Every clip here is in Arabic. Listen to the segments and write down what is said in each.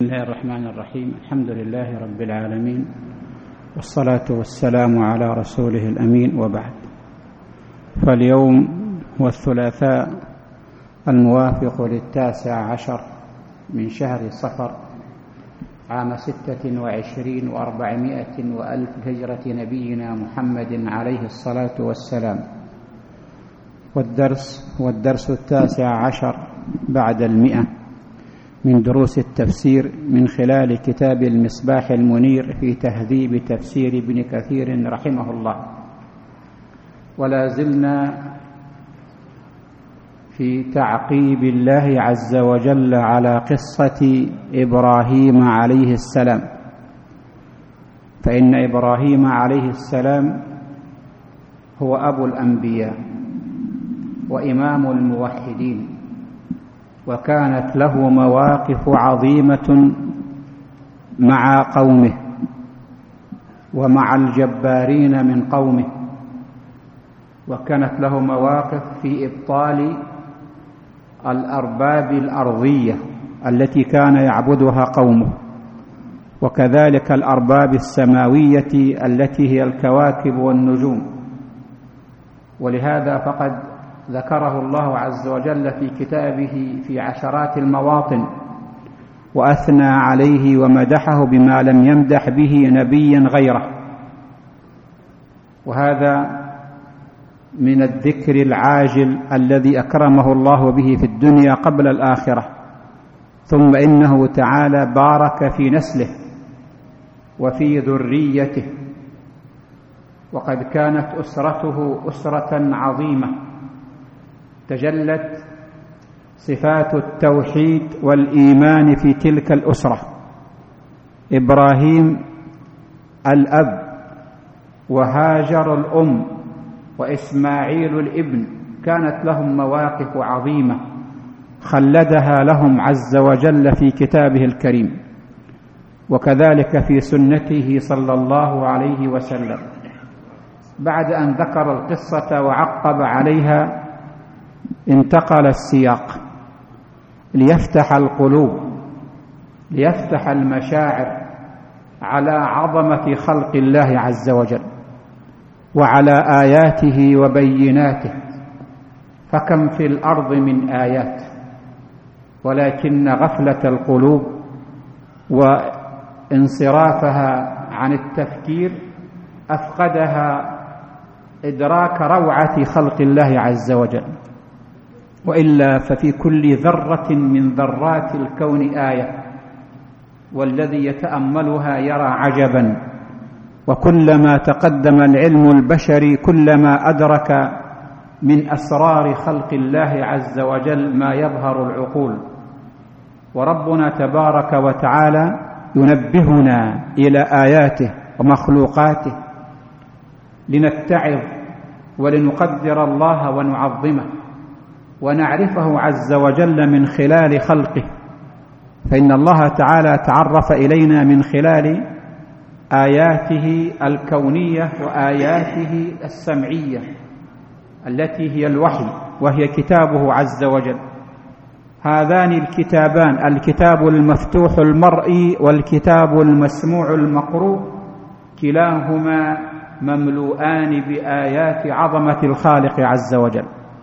الله الرحمن الرحيم. الحمد لله رب العالمين، والصلاة والسلام على رسوله الأمين، وبعد. فاليوم هو الثلاثاء الموافق 19 من شهر صفر عام 26 و400 وألف هجرة نبينا محمد عليه الصلاة والسلام، والدرس هو الدرس 19 بعد 100 من دروس التفسير من خلال كتاب المصباح المنير في تهذيب تفسير ابن كثير رحمه الله. ولا زلنا في تعقيب الله عز وجل على قصة إبراهيم عليه السلام، فإن إبراهيم عليه السلام هو أبو الأنبياء وإمام الموحدين، وكانت له مواقف عظيمة مع قومه ومع الجبارين من قومه، وكانت له مواقف في إبطال الأرباب الأرضية التي كان يعبدها قومه، وكذلك الأرباب السماوية التي هي الكواكب والنجوم. ولهذا فقد ذكره الله عز وجل في كتابه في عشرات المواطن، وأثنى عليه ومدحه بما لم يمدح به نبيا غيره. وهذا من الذكر العاجل الذي أكرمه الله به في الدنيا قبل الآخرة. ثم إنه تعالى بارك في نسله وفي ذريته، وقد كانت أسرته أسرة عظيمة تجلت صفات التوحيد والإيمان في تلك الأسرة. إبراهيم الأب، وهاجر الأم، وإسماعيل الابن، كانت لهم مواقف عظيمة خلدها لهم عز وجل في كتابه الكريم، وكذلك في سنته صلى الله عليه وسلم. بعد أن ذكر القصة وعقب عليها انتقل السياق ليفتح القلوب، ليفتح المشاعر على عظمة خلق الله عز وجل وعلى آياته وبيناته. فكم في الأرض من آيات، ولكن غفلة القلوب وانصرافها عن التفكير أفقدها إدراك روعة خلق الله عز وجل. وإلا ففي كل ذرة من ذرات الكون آية، والذي يتأملها يرى عجبا. وكلما تقدم العلم البشري كلما أدرك من أسرار خلق الله عز وجل ما يبهر العقول. وربنا تبارك وتعالى ينبهنا إلى آياته ومخلوقاته لنتعظ ولنقدر الله ونعظمه ونعرفه عز وجل من خلال خلقه. فإن الله تعالى تعرف إلينا من خلال آياته الكونية وآياته السمعية التي هي الوحي، وهي كتابه عز وجل. هذان الكتابان، الكتاب المفتوح المرئي والكتاب المسموع المقروء، كلاهما مملوءان بآيات عظمة الخالق عز وجل.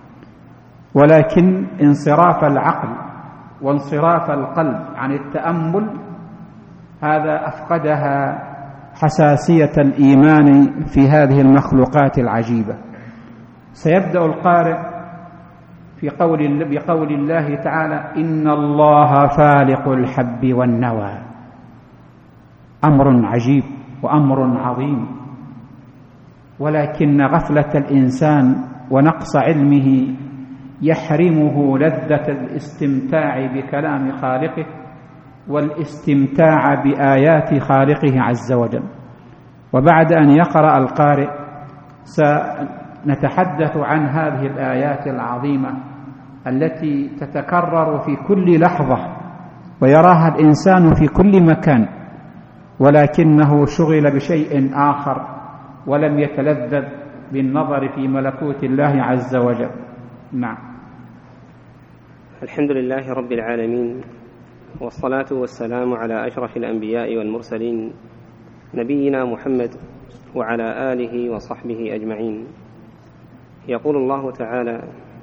ولكن انصراف العقل وانصراف القلب عن التأمل هذا أفقدها حساسية الإيمان في هذه المخلوقات العجيبة. سيبدأ القارئ بقول الله تعالى: إن الله فالق الحب والنوى. أمر عجيب وأمر عظيم، ولكن غفلة الإنسان ونقص علمه يحرمه لذة الاستمتاع بكلام خالقه والاستمتاع بآيات خالقه عز وجل. وبعد أن يقرأ القارئ سنتحدث عن هذه الآيات العظيمة التي تتكرر في كل لحظة ويراها الإنسان في كل مكان، ولكنه شغل بشيء آخر ولم يتلذذ بالنظر في ملكوت الله عز وجل. نعم. الحمد لله رب العالمين، والصلاة والسلام على أشرف الأنبياء والمرسلين نبينا محمد وعلى آله وصحبه أجمعين. يقول الله تعالى: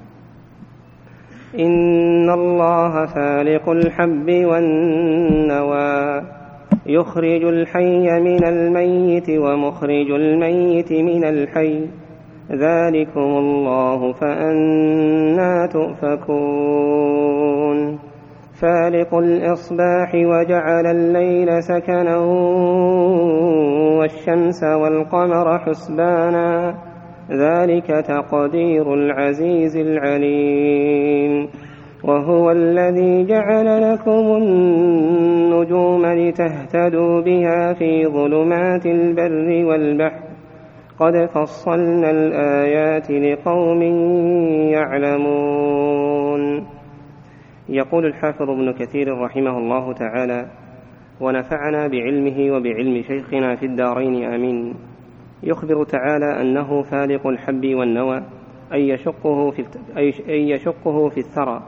إن الله فالق الحب والنوى يخرج الحي من الميت ومخرج الميت من الحي ذلكم الله فأنى تؤفكون. فالق الإصباح وجعل الليل سكنا والشمس والقمر حسبانا ذلك تقدير العزيز العليم. وهو الذي جعل لكم النجوم لتهتدوا بها في ظلمات البر والبحر قد فصلنا الآيات لقوم يعلمون. يقول الحافظ ابن كثير رحمه الله تعالى: ونفعنا بعلمه وبعلم شيخنا في الدارين آمين. يخبر تعالى أنه فالق الحب والنوى، أي يشقه في الثرى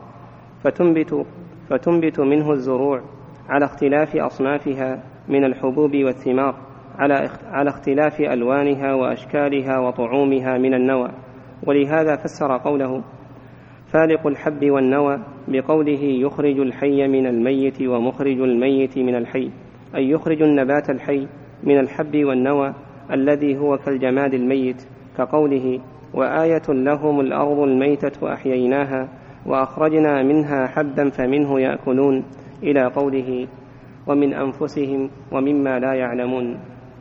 فتنبت منه الزروع على اختلاف أصنافها من الحبوب والثمار، على اختلاف ألوانها وأشكالها وطعومها من النوى. ولهذا فسر قوله فالق الحب والنوى بقوله يخرج الحي من الميت ومخرج الميت من الحي، أي يخرج النبات الحي من الحب والنوى الذي هو كالجماد الميت، كقوله وآية لهم الأرض الميتة أحييناها وأخرجنا منها حبا فمنه يأكلون، إلى قوله ومن أنفسهم ومما لا يعلمون.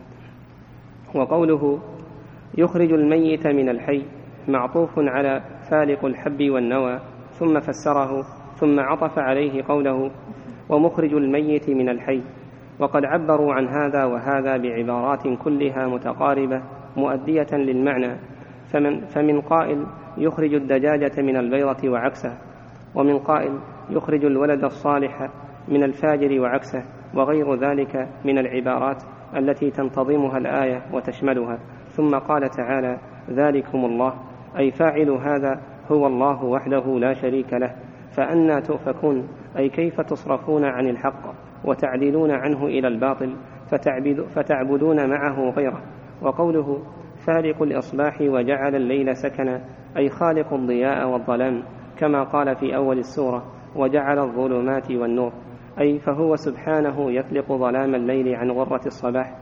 وقوله يخرج الميت من الحي معطوف على فالق الحب والنوى، ثم فسره ثم عطف عليه قوله ومخرج الميت من الحي. وقد عبروا عن هذا وهذا بعبارات كلها متقاربة مؤدية للمعنى، فمن قائل يخرج الدجاجة من البيضة وعكسه، ومن قائل يخرج الولد الصالح من الفاجر وعكسه، وغير ذلك من العبارات التي تنتظمها الآية وتشملها. ثم قال تعالى ذلكم الله، أي فاعل هذا هو الله وحده لا شريك له، فأنى تؤفكون، أي كيف تصرفون عن الحق وتعدلون عنه إلى الباطل فتعبدون معه غيره. وقوله فالق الإصباح وجعل الليل سكنا، أي خالق الضياء والظلام، كما قال في أول السورة وجعل الظلمات والنور، أي فهو سبحانه يفلق ظلام الليل عن غرة الصباح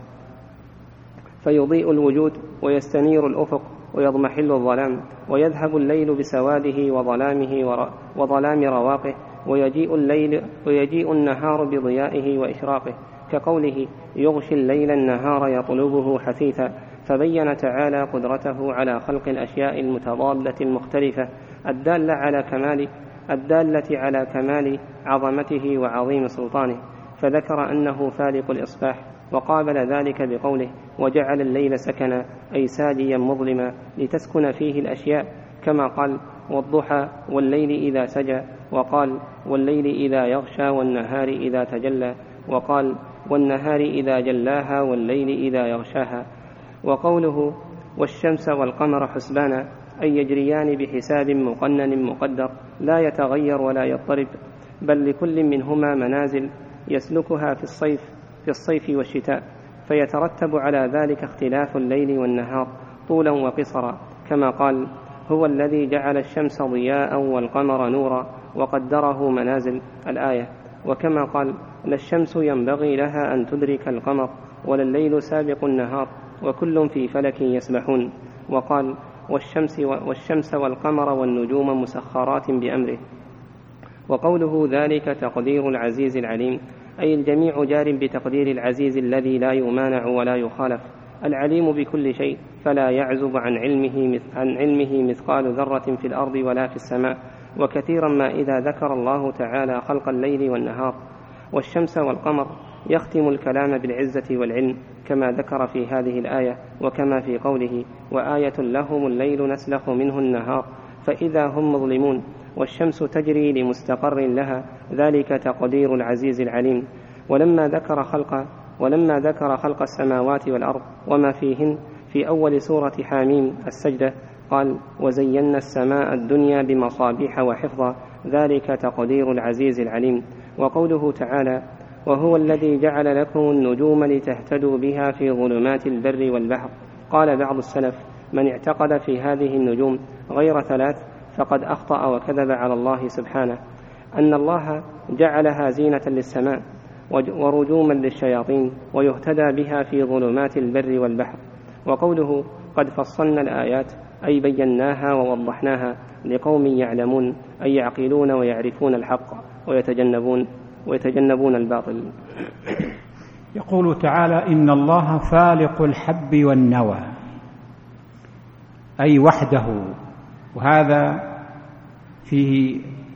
فيضيء الوجود ويستنير الأفق ويضمحل الظلام، ويذهب الليل بسواده وظلامه وظلام رواقه، ويجيء النهار بضيائه وإشراقه، كقوله يغشي الليل النهار يطلبه حثيثا. فبين تعالى قدرته على خلق الأشياء المتضادة المختلفة الدالة على كمال عظمته وعظيم سلطانه، فذكر أنه فالق الإصباح، وقابل ذلك بقوله وجعل الليل سكنا، أي ساديا مظلما لتسكن فيه الأشياء، كما قال والضحى والليل إذا سجى، وقال والليل إذا يغشى والنهار إذا تجلى، وقال والنهار إذا جلاها والليل إذا يغشاها. وقوله والشمس والقمر حسبانا، أي يجريان بحساب مقنن مقدر لا يتغير ولا يضطرب، بل لكل منهما منازل يسلكها في الصيف والشتاء، فيترتب على ذلك اختلاف الليل والنهار طولا وقصرا، كما قال هو الذي جعل الشمس ضياء والقمر نورا وقدره منازل الآية. وكما قال لا الشمس ينبغي لها أن تدرك القمر ولا سابق النهار وكل في فلك يسبحون. وقال والشمس والقمر والنجوم مسخرات بأمره. وقوله ذلك تقدير العزيز العليم، أي الجميع جار بتقدير العزيز الذي لا يمانع ولا يخالف، العليم بكل شيء، فلا يعزب عن علمه مثقال ذرة في الأرض ولا في السماء. وكثيرا ما إذا ذكر الله تعالى خلق الليل والنهار والشمس والقمر يختم الكلام بالعزة والعلم، كما ذكر في هذه الآية، وكما في قوله وآية لهم الليل نسلخ منه النهار فإذا هم مظلمون، والشمس تجري لمستقر لها، ذلك تقدير العزيز العليم. ولما ذكر خلق السماوات والأرض وما فيهن في أول سورة حاميم السجدة قال وزينا السماء الدنيا بمصابيح وحفظا، ذلك تقدير العزيز العليم. وقوله تعالى: وهو الذي جعل لكم النجوم لتهتدوا بها في ظلمات البر والبحر. قال بعض السلف: من اعتقد في هذه النجوم غير ثلاث فقد أخطأ وكذب على الله سبحانه، أن الله جعلها زينة للسماء ورجوما للشياطين ويهتدى بها في ظلمات البر والبحر. وقوله: قد فصلنا الآيات أي بيناها ووضحناها لقوم يعلمون، أي يعقلون ويعرفون الحق ويتجنبون الباطل. يقول تعالى: إن الله فالق الحب والنوى، أي وحده. وهذا فيه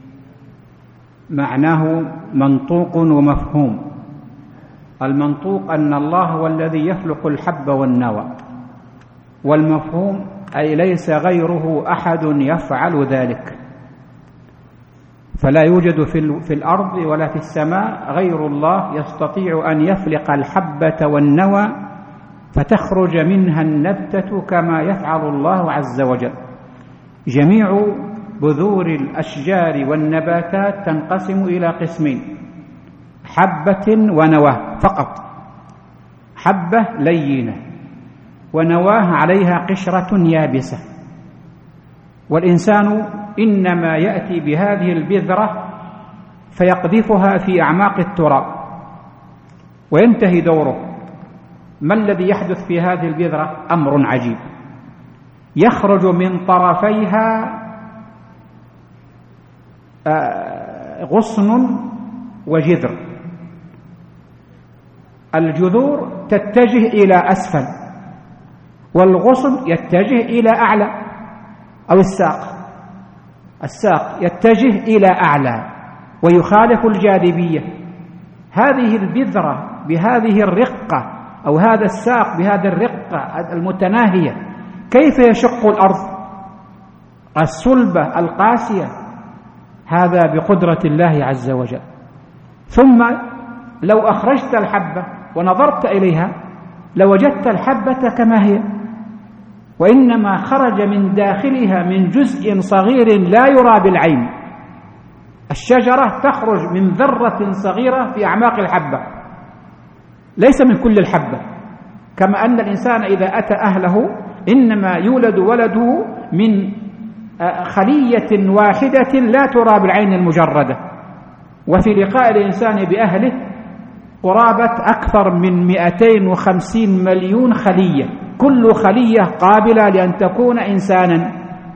معناه منطوق ومفهوم. المنطوق أن الله هو الذي يفلق الحب والنوى، والمفهوم أي ليس غيره أحد يفعل ذلك، فلا يوجد في الأرض ولا في السماء غير الله يستطيع أن يفلق الحبة والنوى فتخرج منها النبتة كما يفعل الله عز وجل. جميع بذور الأشجار والنباتات تنقسم إلى قسمين: حبة ونواه فقط، حبة لينة ونواه عليها قشرة يابسة. والإنسان إنما يأتي بهذه البذرة فيقذفها في أعماق التراب وينتهي دوره. ما الذي يحدث في هذه البذرة؟ أمر عجيب، يخرج من طرفيها غصن وجذر. الجذور تتجه إلى أسفل والغصن يتجه إلى أعلى، أو الساق يتجه إلى أعلى ويخالف الجاذبية. هذه البذرة بهذه الرقة أو هذا الساق بهذه الرقة المتناهية كيف يشق الأرض الصلبة القاسية؟ هذا بقدرة الله عز وجل. ثم لو أخرجت الحبة ونظرت إليها لوجدت الحبة كما هي، وإنما خرج من داخلها من جزء صغير لا يرى بالعين. الشجرة تخرج من ذرة صغيرة في أعماق الحبة، ليس من كل الحبة. كما أن الإنسان إذا أتى أهله إنما يولد ولده من خلية واحدة لا ترى بالعين المجردة، وفي لقاء الإنسان بأهله قرابة أكثر من 250 مليون خلية، كل خلية قابلة لأن تكون إنسانا.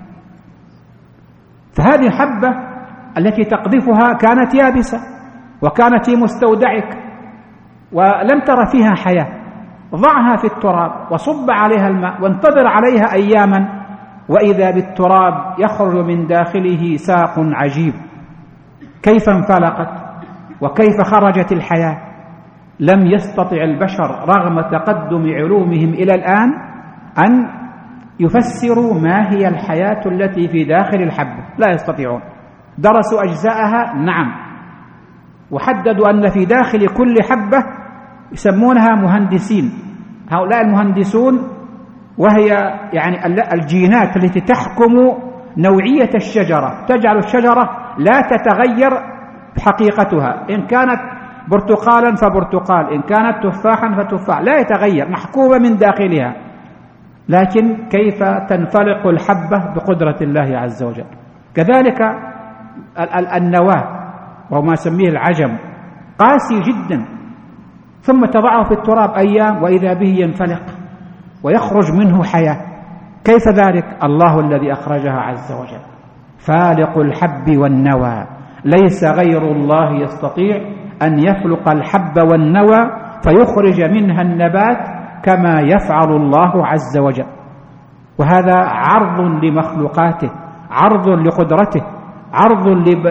فهذه الحبة التي تقذفها كانت يابسة وكانت في مستودعك ولم تر فيها حياة، ضعها في التراب وصب عليها الماء وانتظر عليها أياما، وإذا بالتراب يخرج من داخله ساق عجيب. كيف انفلقت وكيف خرجت الحياة؟ لم يستطع البشر رغم تقدم علومهم إلى الآن أن يفسروا ما هي الحياة التي في داخل الحبة، لا يستطيعون. درسوا أجزاءها نعم، وحددوا أن في داخل كل حبة يسمونها مهندسين. هؤلاء المهندسون وهي يعني الجينات التي تحكم نوعية الشجرة، تجعل الشجرة لا تتغير حقيقتها، إن كانت برتقالا فبرتقال، إن كانت تفاحا فتفاح، لا يتغير، محكومة من داخلها. لكن كيف تنفلق الحبة؟ بقدرة الله عز وجل. كذلك النواة وهو ما سميه العجم قاسي جدا، ثم تضعه في التراب أيام وإذا به ينفلق ويخرج منه حياة. كيف ذلك؟ الله الذي أخرجها عز وجل، فالق الحب والنوى. ليس غير الله يستطيع أن يفلق الحب والنوى فيخرج منها النبات كما يفعل الله عز وجل. وهذا عرض لمخلوقاته، عرض لقدرته، عرض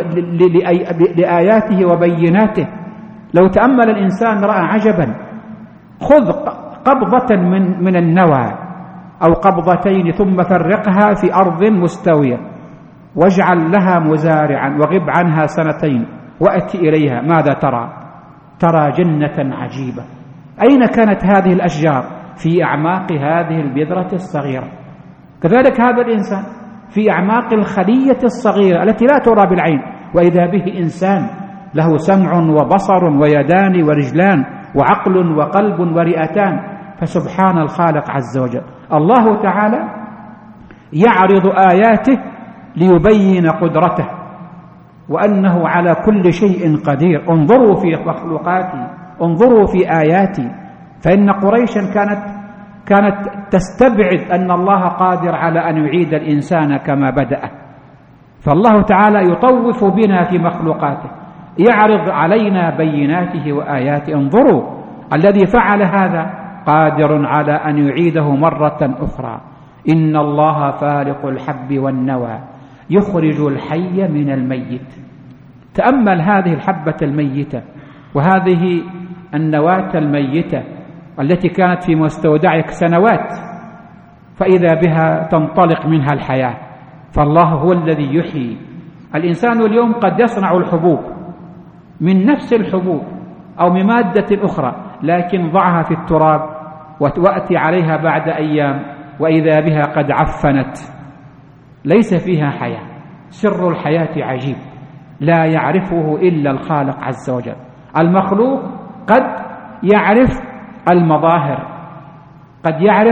لآياته وبيناته. لو تأمل الإنسان رأى عجبا. خذ قبضة من النوى أو قبضتين ثم فرقها في أرض مستوية واجعل لها مزارعا وغب عنها سنتين وأتي إليها، ماذا ترى؟ ترى جنة عجيبة. أين كانت هذه الأشجار؟ في أعماق هذه البذرة الصغيرة. كذلك هذا الإنسان في أعماق الخلية الصغيرة التي لا ترى بالعين، وإذا به إنسان له سمع وبصر ويدان ورجلان وعقل وقلب ورئتان، فسبحان الخالق عز وجل. الله تعالى يعرض آياته ليبين قدرته وأنه على كل شيء قدير. انظروا في مخلوقاتي، انظروا في آياتي. فإن قريشا كانت تستبعد أن الله قادر على أن يعيد الإنسان كما بدأ، فالله تعالى يطوف بنا في مخلوقاته، يعرض علينا بيناته وآياته. انظروا الذي فعل هذا قادر على أن يعيده مرة أخرى. إن الله فالق الحب والنوى يخرج الحي من الميت. تأمل هذه الحبة الميتة وهذه النواة الميتة التي كانت في مستودعك سنوات، فإذا بها تنطلق منها الحياة. فالله هو الذي يحيي. الإنسان اليوم قد يصنع الحبوب من نفس الحبوب أو من مادة أخرى، لكن ضعها في التراب وتأتي عليها بعد أيام وإذا بها قد عفنت، ليس فيها حياة. سر الحياة عجيب لا يعرفه إلا الخالق عز وجل. المخلوق قد يعرف المظاهر، قد يعرف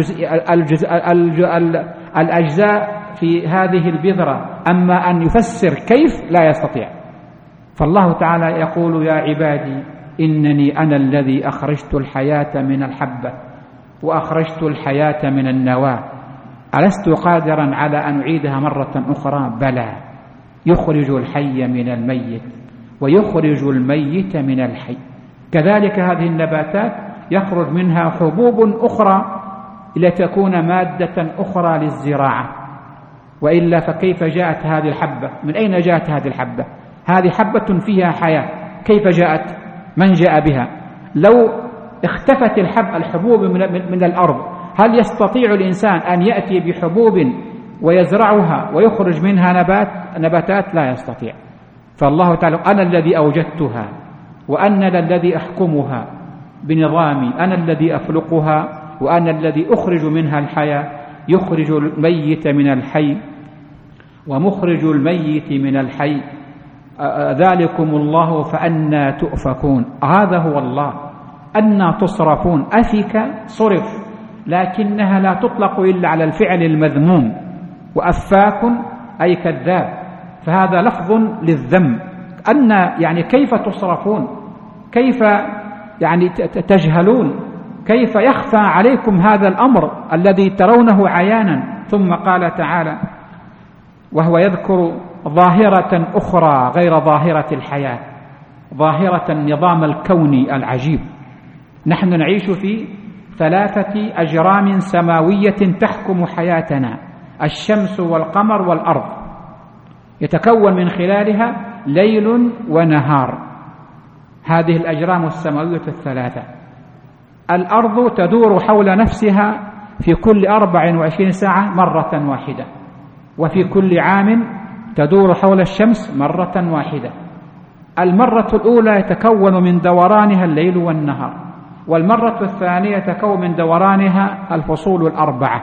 الأجزاء في هذه البذرة، أما أن يفسر كيف لا يستطيع. فالله تعالى يقول: يا عبادي إنني أنا الذي أخرجت الحياة من الحبة وأخرجت الحياة من النواة، ألست قادرا على أن أعيدها مرة أخرى؟ بلى. يخرج الحي من الميت ويخرج الميت من الحي. كذلك هذه النباتات يخرج منها حبوب أخرى لتكون مادة أخرى للزراعة، وإلا فكيف جاءت هذه الحبة؟ من أين جاءت هذه الحبة؟ هذه حبة فيها حياة، كيف جاءت؟ من جاء بها؟ لو اختفت الحبوب من الأرض، هل يستطيع الإنسان أن يأتي بحبوب ويزرعها ويخرج منها نباتات؟ لا يستطيع. فالله تعالى: أنا الذي أوجدتها وأنا الذي أحكمها بنظامي، أنا الذي أخلقها وأنا الذي أخرج منها الحياة. يخرج الميت من الحي ومخرج الميت من الحي، ذلكم الله فأنى تؤفكون. هذا هو الله. أنى تصرفون. أفك صرف، لكنها لا تطلق إلا على الفعل المذموم، وأفاك أي كذاب، فهذا لفظ للذم. أن يعني كيف تصرفون؟ كيف يعني تجهلون؟ كيف يخفى عليكم هذا الأمر الذي ترونه عيانا؟ ثم قال تعالى وهو يذكر ظاهرة أخرى غير ظاهرة الحياة، ظاهرة النظام الكوني العجيب. نحن نعيش في 3 أجرام سماوية تحكم حياتنا: الشمس والقمر والأرض، يتكون من خلالها ليل ونهار. هذه الأجرام السماوية 3. الأرض تدور حول نفسها في كل 24 ساعة مرة واحدة، وفي كل عام تدور حول الشمس مرة واحدة. المرة الأولى يتكون من دورانها الليل والنهار، والمرة الثانية تكون من دورانها الفصول 4.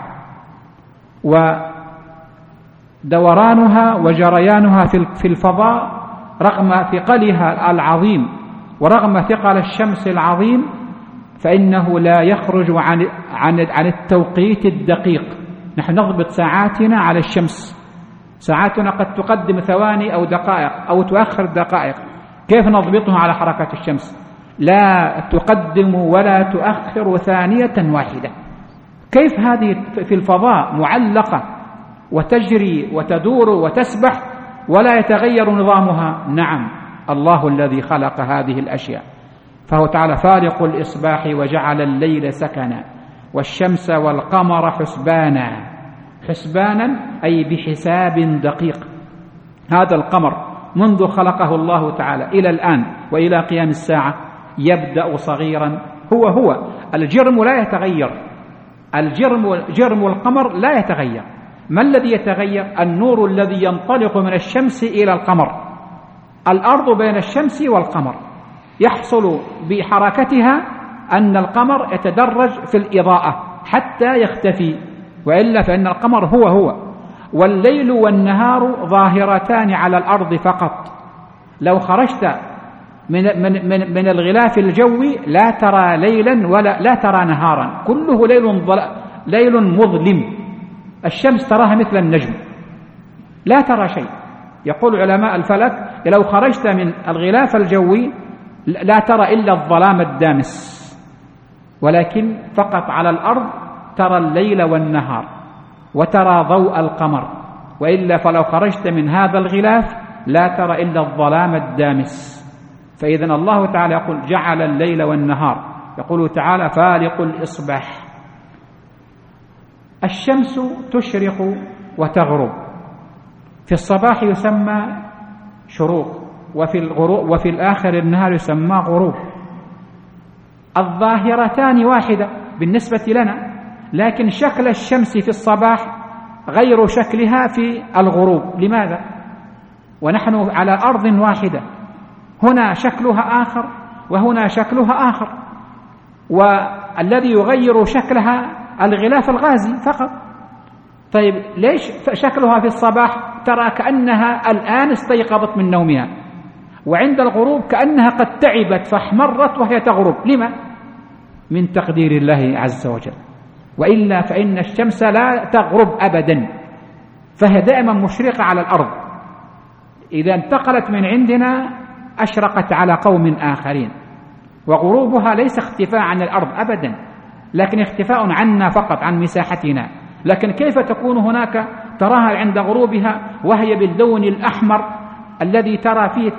ودورانها وجريانها في الفضاء رغم ثقلها العظيم ورغم ثقل الشمس العظيم فإنه لا يخرج عن التوقيت الدقيق. نحن نضبط ساعاتنا على الشمس، ساعاتنا قد تقدم ثواني أو دقائق أو تؤخر دقائق، كيف نضبطها على حركة الشمس؟ لا تقدم ولا تؤخر ثانية واحدة. كيف هذه في الفضاء معلقة وتجري وتدور وتسبح ولا يتغير نظامها؟ نعم، الله الذي خلق هذه الأشياء. فهو تعالى فالق الإصباح وجعل الليل سكنا والشمس والقمر حسبانا. حسبانا أي بحساب دقيق. هذا القمر منذ خلقه الله تعالى إلى الآن وإلى قيام الساعة يبدأ صغيرا، هو الجرم لا يتغير. جرم القمر لا يتغير. ما الذي يتغير؟ النور الذي ينطلق من الشمس إلى القمر. الأرض بين الشمس والقمر، يحصل بحركتها أن القمر يتدرج في الإضاءة حتى يختفي، وإلا فإن القمر هو والليل والنهار ظاهرتان على الأرض فقط. لو خرجت من الغلاف الجوي لا ترى ليلا ولا لا ترى نهارا، كله ليل مظلم، الشمس تراها مثل النجم، لا ترى شيء. يقول علماء الفلك لو خرجت من الغلاف الجوي لا ترى إلا الظلام الدامس، ولكن فقط على الأرض ترى الليل والنهار وترى ضوء القمر، وإلا فلو خرجت من هذا الغلاف لا ترى إلا الظلام الدامس. فإذا الله تعالى يقول جعل الليل والنهار، يقول تعالى فالق الإصباح. الشمس تشرق وتغرب، في الصباح يسمى شروق، وفي الآخر النهار يسمى غروب. الظاهرتان واحدة بالنسبة لنا، لكن شكل الشمس في الصباح غير شكلها في الغروب. لماذا؟ ونحن على أرض واحدة، هنا شكلها آخر وهنا شكلها آخر، والذي يغير شكلها الغلاف الغازي فقط. طيب ليش شكلها في الصباح ترى كأنها الآن استيقظت من نومها، وعند الغروب كأنها قد تعبت فاحمرت وهي تغرب؟ لما؟ من تقدير الله عز وجل. وإلا فإن الشمس لا تغرب أبدا، فهي دائما مشرقة على الأرض، إذا انتقلت من عندنا أشرقت على قوم آخرين، وغروبها ليس اختفاء عن الأرض أبدا، لكن اختفاء عنا فقط، عن مساحتنا. لكن كيف تكون هناك تراها عند غروبها وهي باللون الأحمر الذي ترى فيه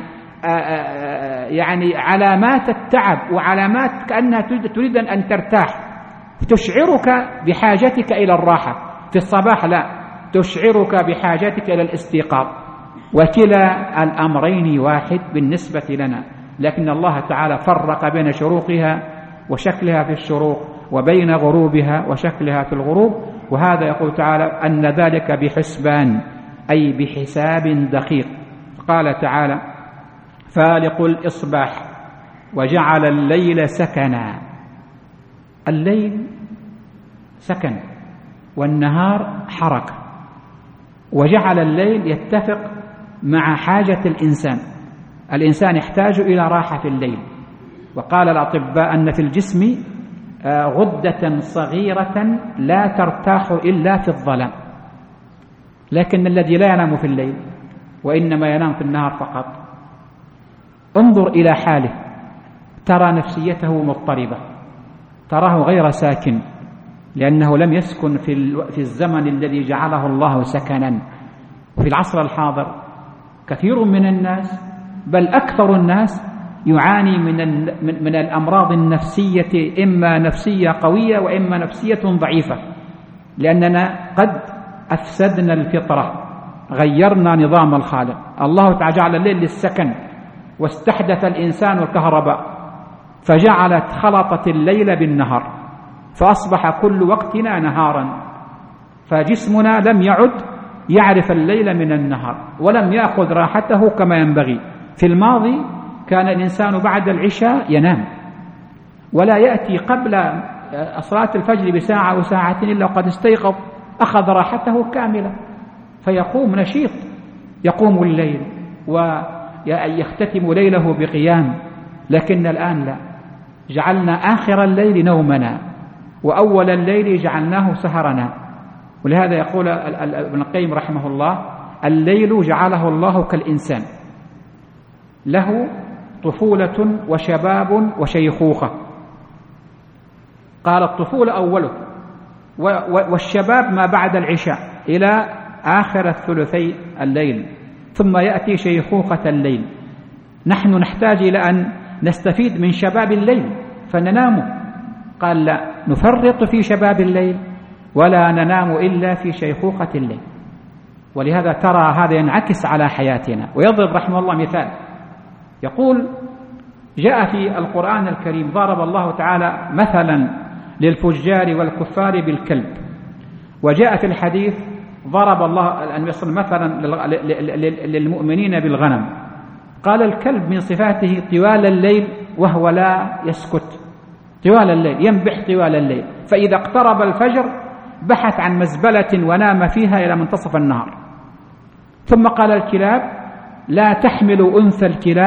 يعني علامات التعب وعلامات كأنها تريد أن ترتاح، تشعرك بحاجتك إلى الراحة. في الصباح لا، تشعرك بحاجتك إلى الاستيقاظ. وكلا الأمرين واحد بالنسبة لنا، لكن الله تعالى فرق بين شروقها وشكلها في الشروق وبين غروبها وشكلها في الغروب. وهذا يقول تعالى أن ذلك بحسبان، أي بحساب دقيق. قال تعالى فالق الإصباح وجعل الليل سكنا. الليل سكن والنهار حركة، وجعل الليل يتفق مع حاجة الإنسان. الإنسان يحتاج إلى راحة في الليل، وقال الأطباء أن في الجسم غدة صغيرة لا ترتاح إلا في الظلام، لكن الذي لا ينام في الليل وإنما ينام في النهار فقط، انظر إلى حاله، ترى نفسيته مضطربة، تراه غير ساكن، لأنه لم يسكن في الزمن الذي جعله الله سكنا. في العصر الحاضر كثير من الناس، بل أكثر الناس، يعاني من الأمراض النفسية، إما نفسية قوية وإما نفسية ضعيفة، لأننا قد أفسدنا الفطرة، غيرنا نظام الخالق. الله تعالى جعل الليل للسكن، واستحدث الإنسان الكهرباء، خلطت الليل بالنهار، فأصبح كل وقتنا نهارا، فجسمنا لم يعد يعرف الليل من النهار، ولم يأخذ راحته كما ينبغي. في الماضي كان الإنسان بعد العشاء ينام، ولا يأتي قبل صلاة الفجر بساعة أو ساعتين إلا وقد استيقظ، أخذ راحته كاملة، فيقوم نشيط، يقوم الليل ويختتم ليله بقيام. لكن الآن لا، جعلنا آخر الليل نومنا، وأول الليل جعلناه سهرنا. ولهذا يقول ابن القيم رحمه الله الليل جعله الله كالإنسان، له طفولة وشباب وشيخوخة. قال الطفولة أوله، والشباب ما بعد العشاء إلى آخر الثلثي الليل، ثم يأتي شيخوخة الليل. نحن نحتاج إلى أن نستفيد من شباب الليل فننام. قال لا، نفرط في شباب الليل ولا ننام إلا في شيخوخة الليل. ولهذا ترى هذا ينعكس على حياتنا. ويضرب رحمه الله مثال، يقول جاء في القرآن الكريم ضرب الله تعالى مثلا للفجار والكفار بالكلب، وجاء في الحديث ضرب الله أن يصل مثلا للمؤمنين بالغنم. قال الكلب من صفاته طوال الليل وهو لا يسكت، طوال الليل ينبح طوال الليل، فإذا اقترب الفجر بحث عن مزبلة ونام فيها إلى منتصف النهار. ثم قال الكلاب لا تحمل أنثى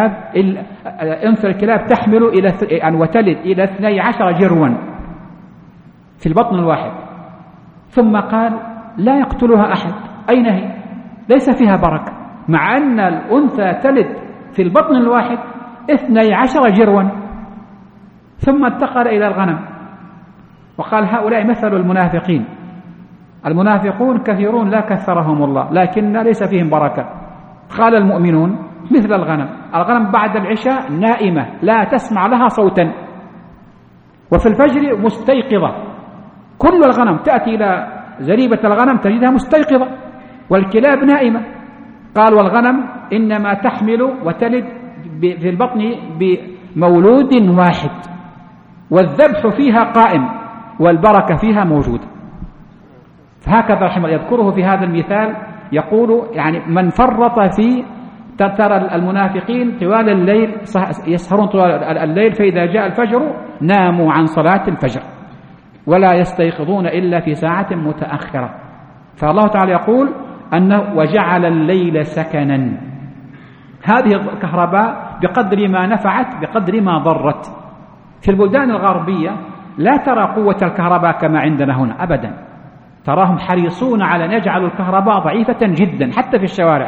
الكلاب تحمل وتلد إلى 12 جروا في البطن الواحد. ثم قال لا يقتلها أحد. أين هي؟ ليس فيها بركة، مع أن الأنثى تلد في البطن الواحد 12 جروا. ثم انتقل إلى الغنم وقال هؤلاء مثل المنافقين، المنافقون كثيرون لا كثرهم الله لكن ليس فيهم بركة. قال المؤمنون مثل الغنم بعد العشاء نائمة لا تسمع لها صوتا، وفي الفجر مستيقظة. كل الغنم تأتي إلى زريبة الغنم تجدها مستيقظة، والكلاب نائمة. قال والغنم إنما تحمل وتلد في البطن بمولود واحد، والذبح فيها قائم والبركة فيها موجودة. فهكذا رحمه يذكره في هذا المثال، يقول يعني من فرط في ترى المنافقين طوال الليل يسهرون طوال الليل، فإذا جاء الفجر ناموا عن صلاة الفجر ولا يستيقظون إلا في ساعة متأخرة. فالله تعالى يقول أنه وجعل الليل سكنا. هذه الكهرباء بقدر ما نفعت بقدر ما ضرت. في البلدان الغربية لا ترى قوة الكهرباء كما عندنا هنا أبدا، تراهم حريصون على أن يجعلوا الكهرباء ضعيفة جدا حتى في الشوارع،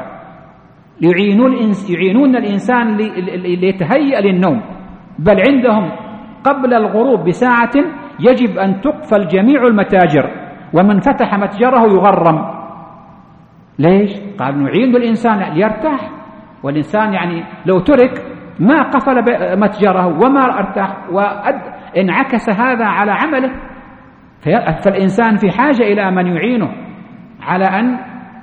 يعينون الإنسان ليتهيأ للنوم. بل عندهم قبل الغروب بساعة يجب أن تقفل جميع المتاجر، ومن فتح متجره يغرم. ليش؟ قال نعين الإنسان ليرتاح، والإنسان يعني لو ترك ما قفل متجره وما ارتاح وانعكس هذا على عمله. فالإنسان في حاجة إلى من يعينه على أن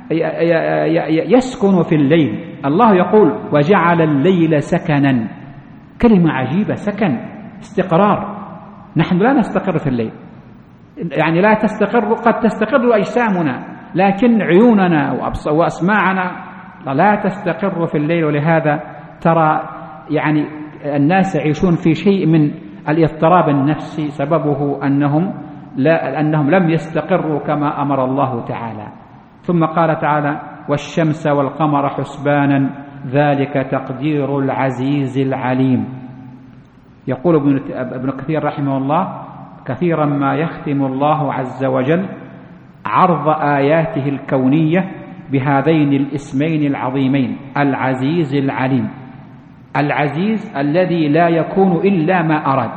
يسكن في الليل. الله يقول وجعل الليل سكنا، كلمة عجيبة، سكن استقرار. نحن لا نستقر في الليل، يعني لا تستقر، قد تستقر أجسامنا لكن عيوننا وأسماعنا لا تستقر في الليل. ولهذا ترى يعني الناس يعيشون في شيء من الاضطراب النفسي، سببه أنهم لم يستقروا كما أمر الله تعالى. ثم قال تعالى والشمس والقمر حسبانا ذلك تقدير العزيز العليم. يقول ابن كثير رحمه الله كثيرا ما يختم الله عز وجل عرض آياته الكونية بهذين الاسمين العظيمين العزيز العليم. العزيز الذي لا يكون إلا ما أراد،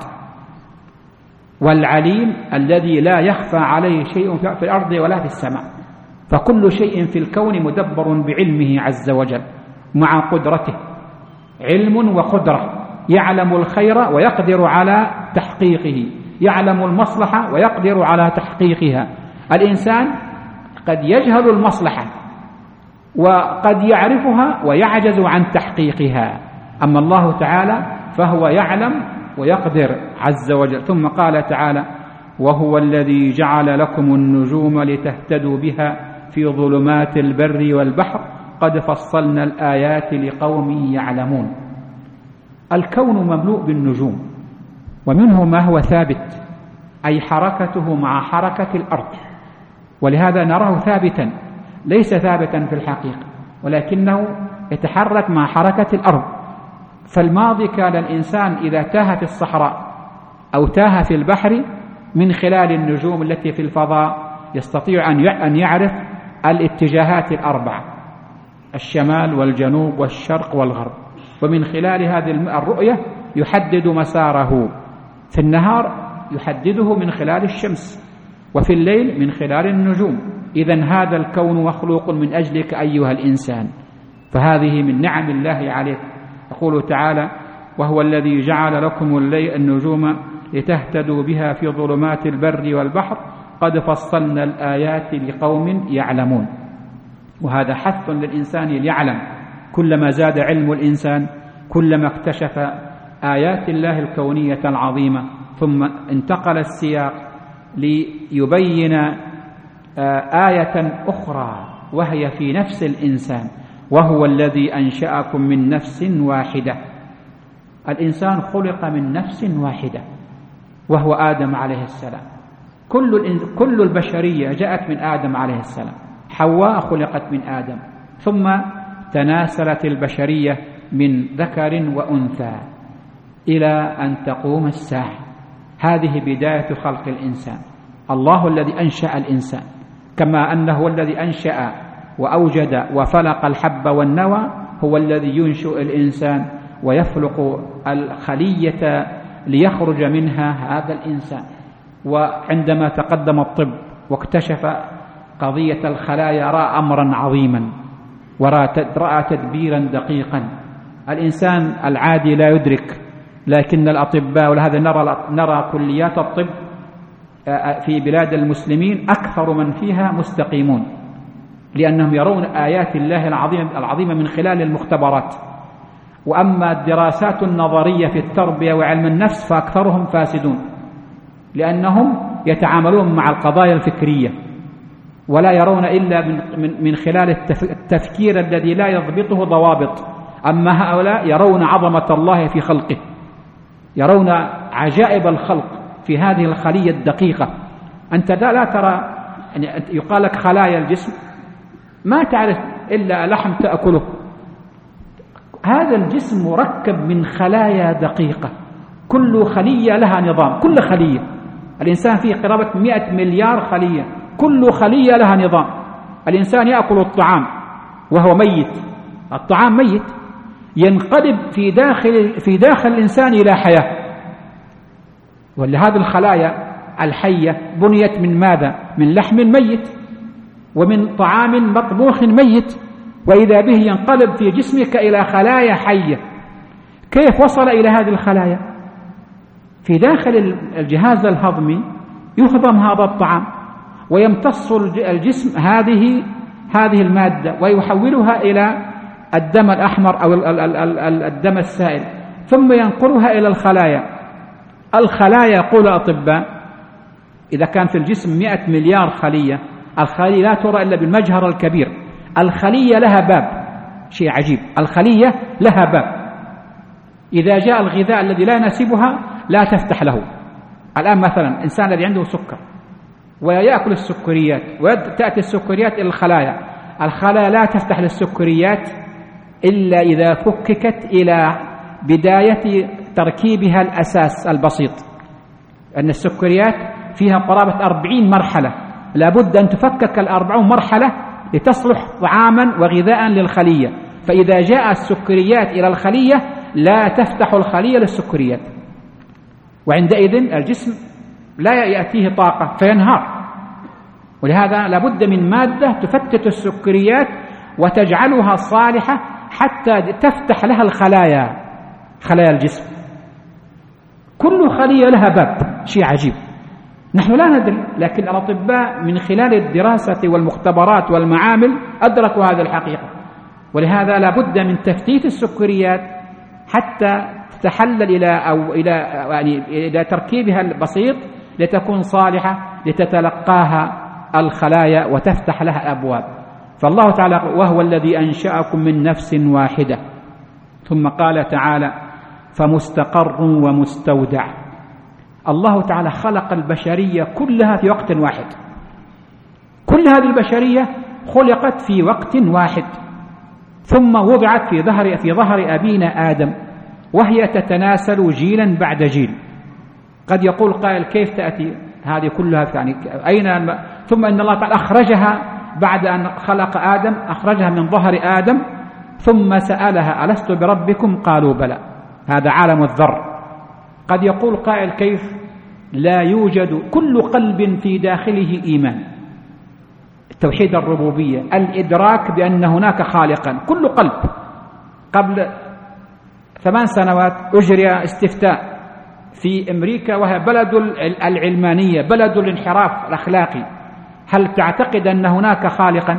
والعليم الذي لا يخفى عليه شيء في الأرض ولا في السماء، فكل شيء في الكون مدبر بعلمه عز وجل مع قدرته، علم وقدرة، يعلم الخير ويقدر على تحقيقه، يعلم المصلحة ويقدر على تحقيقها. الإنسان قد يجهل المصلحة وقد يعرفها ويعجز عن تحقيقها، أما الله تعالى فهو يعلم ويقدر عز وجل. ثم قال تعالى وهو الذي جعل لكم النجوم لتهتدوا بها في ظلمات البر والبحر قد فصلنا الآيات لقوم يعلمون. الكون مملوء بالنجوم، ومنه ما هو ثابت أي حركته مع حركة الأرض، ولهذا نراه ثابتا، ليس ثابتا في الحقيقة ولكنه يتحرك مع حركة الأرض. فالماضي كان الإنسان إذا تاه في الصحراء أو تاه في البحر من خلال النجوم التي في الفضاء يستطيع أن يعرف الاتجاهات الأربعة، الشمال والجنوب والشرق والغرب، ومن خلال هذه الرؤية يحدد مساره. في النهار يحدده من خلال الشمس، وفي الليل من خلال النجوم. إذن هذا الكون مخلوق من أجلك أيها الإنسان، فهذه من نعم الله عليك. يقول تعالى وهو الذي جعل لكم النجوم لتهتدوا بها في ظلمات البر والبحر قد فصلنا الآيات لقوم يعلمون. وهذا حث للإنسان ليعلم. كلما زاد علم الإنسان كلما اكتشف آيات الله الكونية العظيمة. ثم انتقل السياق ليبين آية أخرى وهي في نفس الإنسان وهو الذي أنشأكم من نفس واحدة. الإنسان خلق من نفس واحدة وهو آدم عليه السلام. كل البشرية جاءت من آدم عليه السلام. حواء خلقت من آدم، ثم تناسلت البشرية من ذكر وأنثى إلى أن تقوم الساعة. هذه بداية خلق الإنسان. الله الذي أنشأ الإنسان، كما أنه الذي أنشأ وأوجد وفلق الحب والنوى، هو الذي ينشئ الإنسان ويفلق الخلية ليخرج منها هذا الإنسان. وعندما تقدم الطب واكتشف قضية الخلايا رأى أمرا عظيما ورأى تدبيرا دقيقا الإنسان العادي لا يدرك، لكن الأطباء، ولهذا نرى كليات الطب في بلاد المسلمين أكثر من فيها مستقيمون، لأنهم يرون آيات الله العظيمة من خلال المختبرات. وأما الدراسات النظرية في التربية وعلم النفس فأكثرهم فاسدون، لأنهم يتعاملون مع القضايا الفكرية ولا يرون إلا من خلال التفكير الذي لا يضبطه ضوابط. أما هؤلاء يرون عظمة الله في خلقه، يرون عجائب الخلق في هذه الخلية الدقيقة. أنت لا ترى، يعني يقال لك خلايا الجسم ما تعرف إلا لحم تأكله. هذا الجسم مركب من خلايا دقيقة، كل خلية لها نظام. كل خلية، الإنسان فيه قرابة 100 مليار خلية، كل خلية لها نظام. الإنسان يأكل الطعام وهو ميت، الطعام ميت، ينقلب في داخل الإنسان إلى حياة. ولهذه الخلايا الحية بنيت من ماذا؟ من لحم ميت ومن طعام مطبوخ ميت، وإذا به ينقلب في جسمك إلى خلايا حية. كيف وصل إلى هذه الخلايا؟ في داخل الجهاز الهضمي يهضم هذا الطعام ويمتص الجسم هذه المادة ويحولها إلى الدم الأحمر أو الدم السائل، ثم ينقلها إلى الخلايا. الخلايا يقول الأطباء إذا كان في الجسم 100 مليار خلية، الخلية لا ترى إلا بالمجهر الكبير. الخلية لها باب، شيء عجيب، الخلية لها باب. إذا جاء الغذاء الذي لا يناسبها لا تفتح له. الآن مثلا إنسان الذي عنده سكر ويأكل السكريات وتأتي السكريات إلى الخلايا، الخلايا لا تفتح للسكريات إلا إذا فككت إلى بداية تركيبها الأساس البسيط. أن السكريات فيها قرابة 40 مرحلة، لابد أن تفكك 40 مرحلة لتصلح طعاما وغذاء للخلية. فإذا جاء السكريات إلى الخلية لا تفتح الخلية للسكريات، وعندئذ الجسم لا يأتيه طاقة فينهار. ولهذا لابد من مادة تفتت السكريات وتجعلها صالحة حتى تفتح لها خلايا الجسم. كل خلية لها باب، شيء عجيب نحن لا ندري، لكن الأطباء من خلال الدراسة والمختبرات والمعامل أدركوا هذه الحقيقة. ولهذا لابد من تفتيت السكريات حتى تتحلل إلى تركيبها البسيط لتكون صالحة لتتلقاها الخلايا وتفتح لها أبواب. فالله تعالى وهو الذي أنشأكم من نفس واحدة. ثم قال تعالى فمستقر ومستودع. الله تعالى خلق البشرية كلها في وقت واحد، كل هذه البشرية خلقت في وقت واحد، ثم وضعت في ظهر أبينا آدم، وهي تتناسل جيلا بعد جيل. قد يقول قائل كيف تأتي هذه كلها، يعني أين؟ ثم إن الله تعالى أخرجها بعد أن خلق آدم، أخرجها من ظهر آدم ثم سألها ألست بربكم؟ قالوا بلى. هذا عالم الذر. قد يقول قائل كيف لا يوجد كل قلب في داخله إيمان، توحيد الربوبية، الإدراك بأن هناك خالقا. كل قلب. قبل 8 سنوات أجري استفتاء في أمريكا وهي بلد العلمانية، بلد الانحراف الأخلاقي، هل تعتقد أن هناك خالقا؟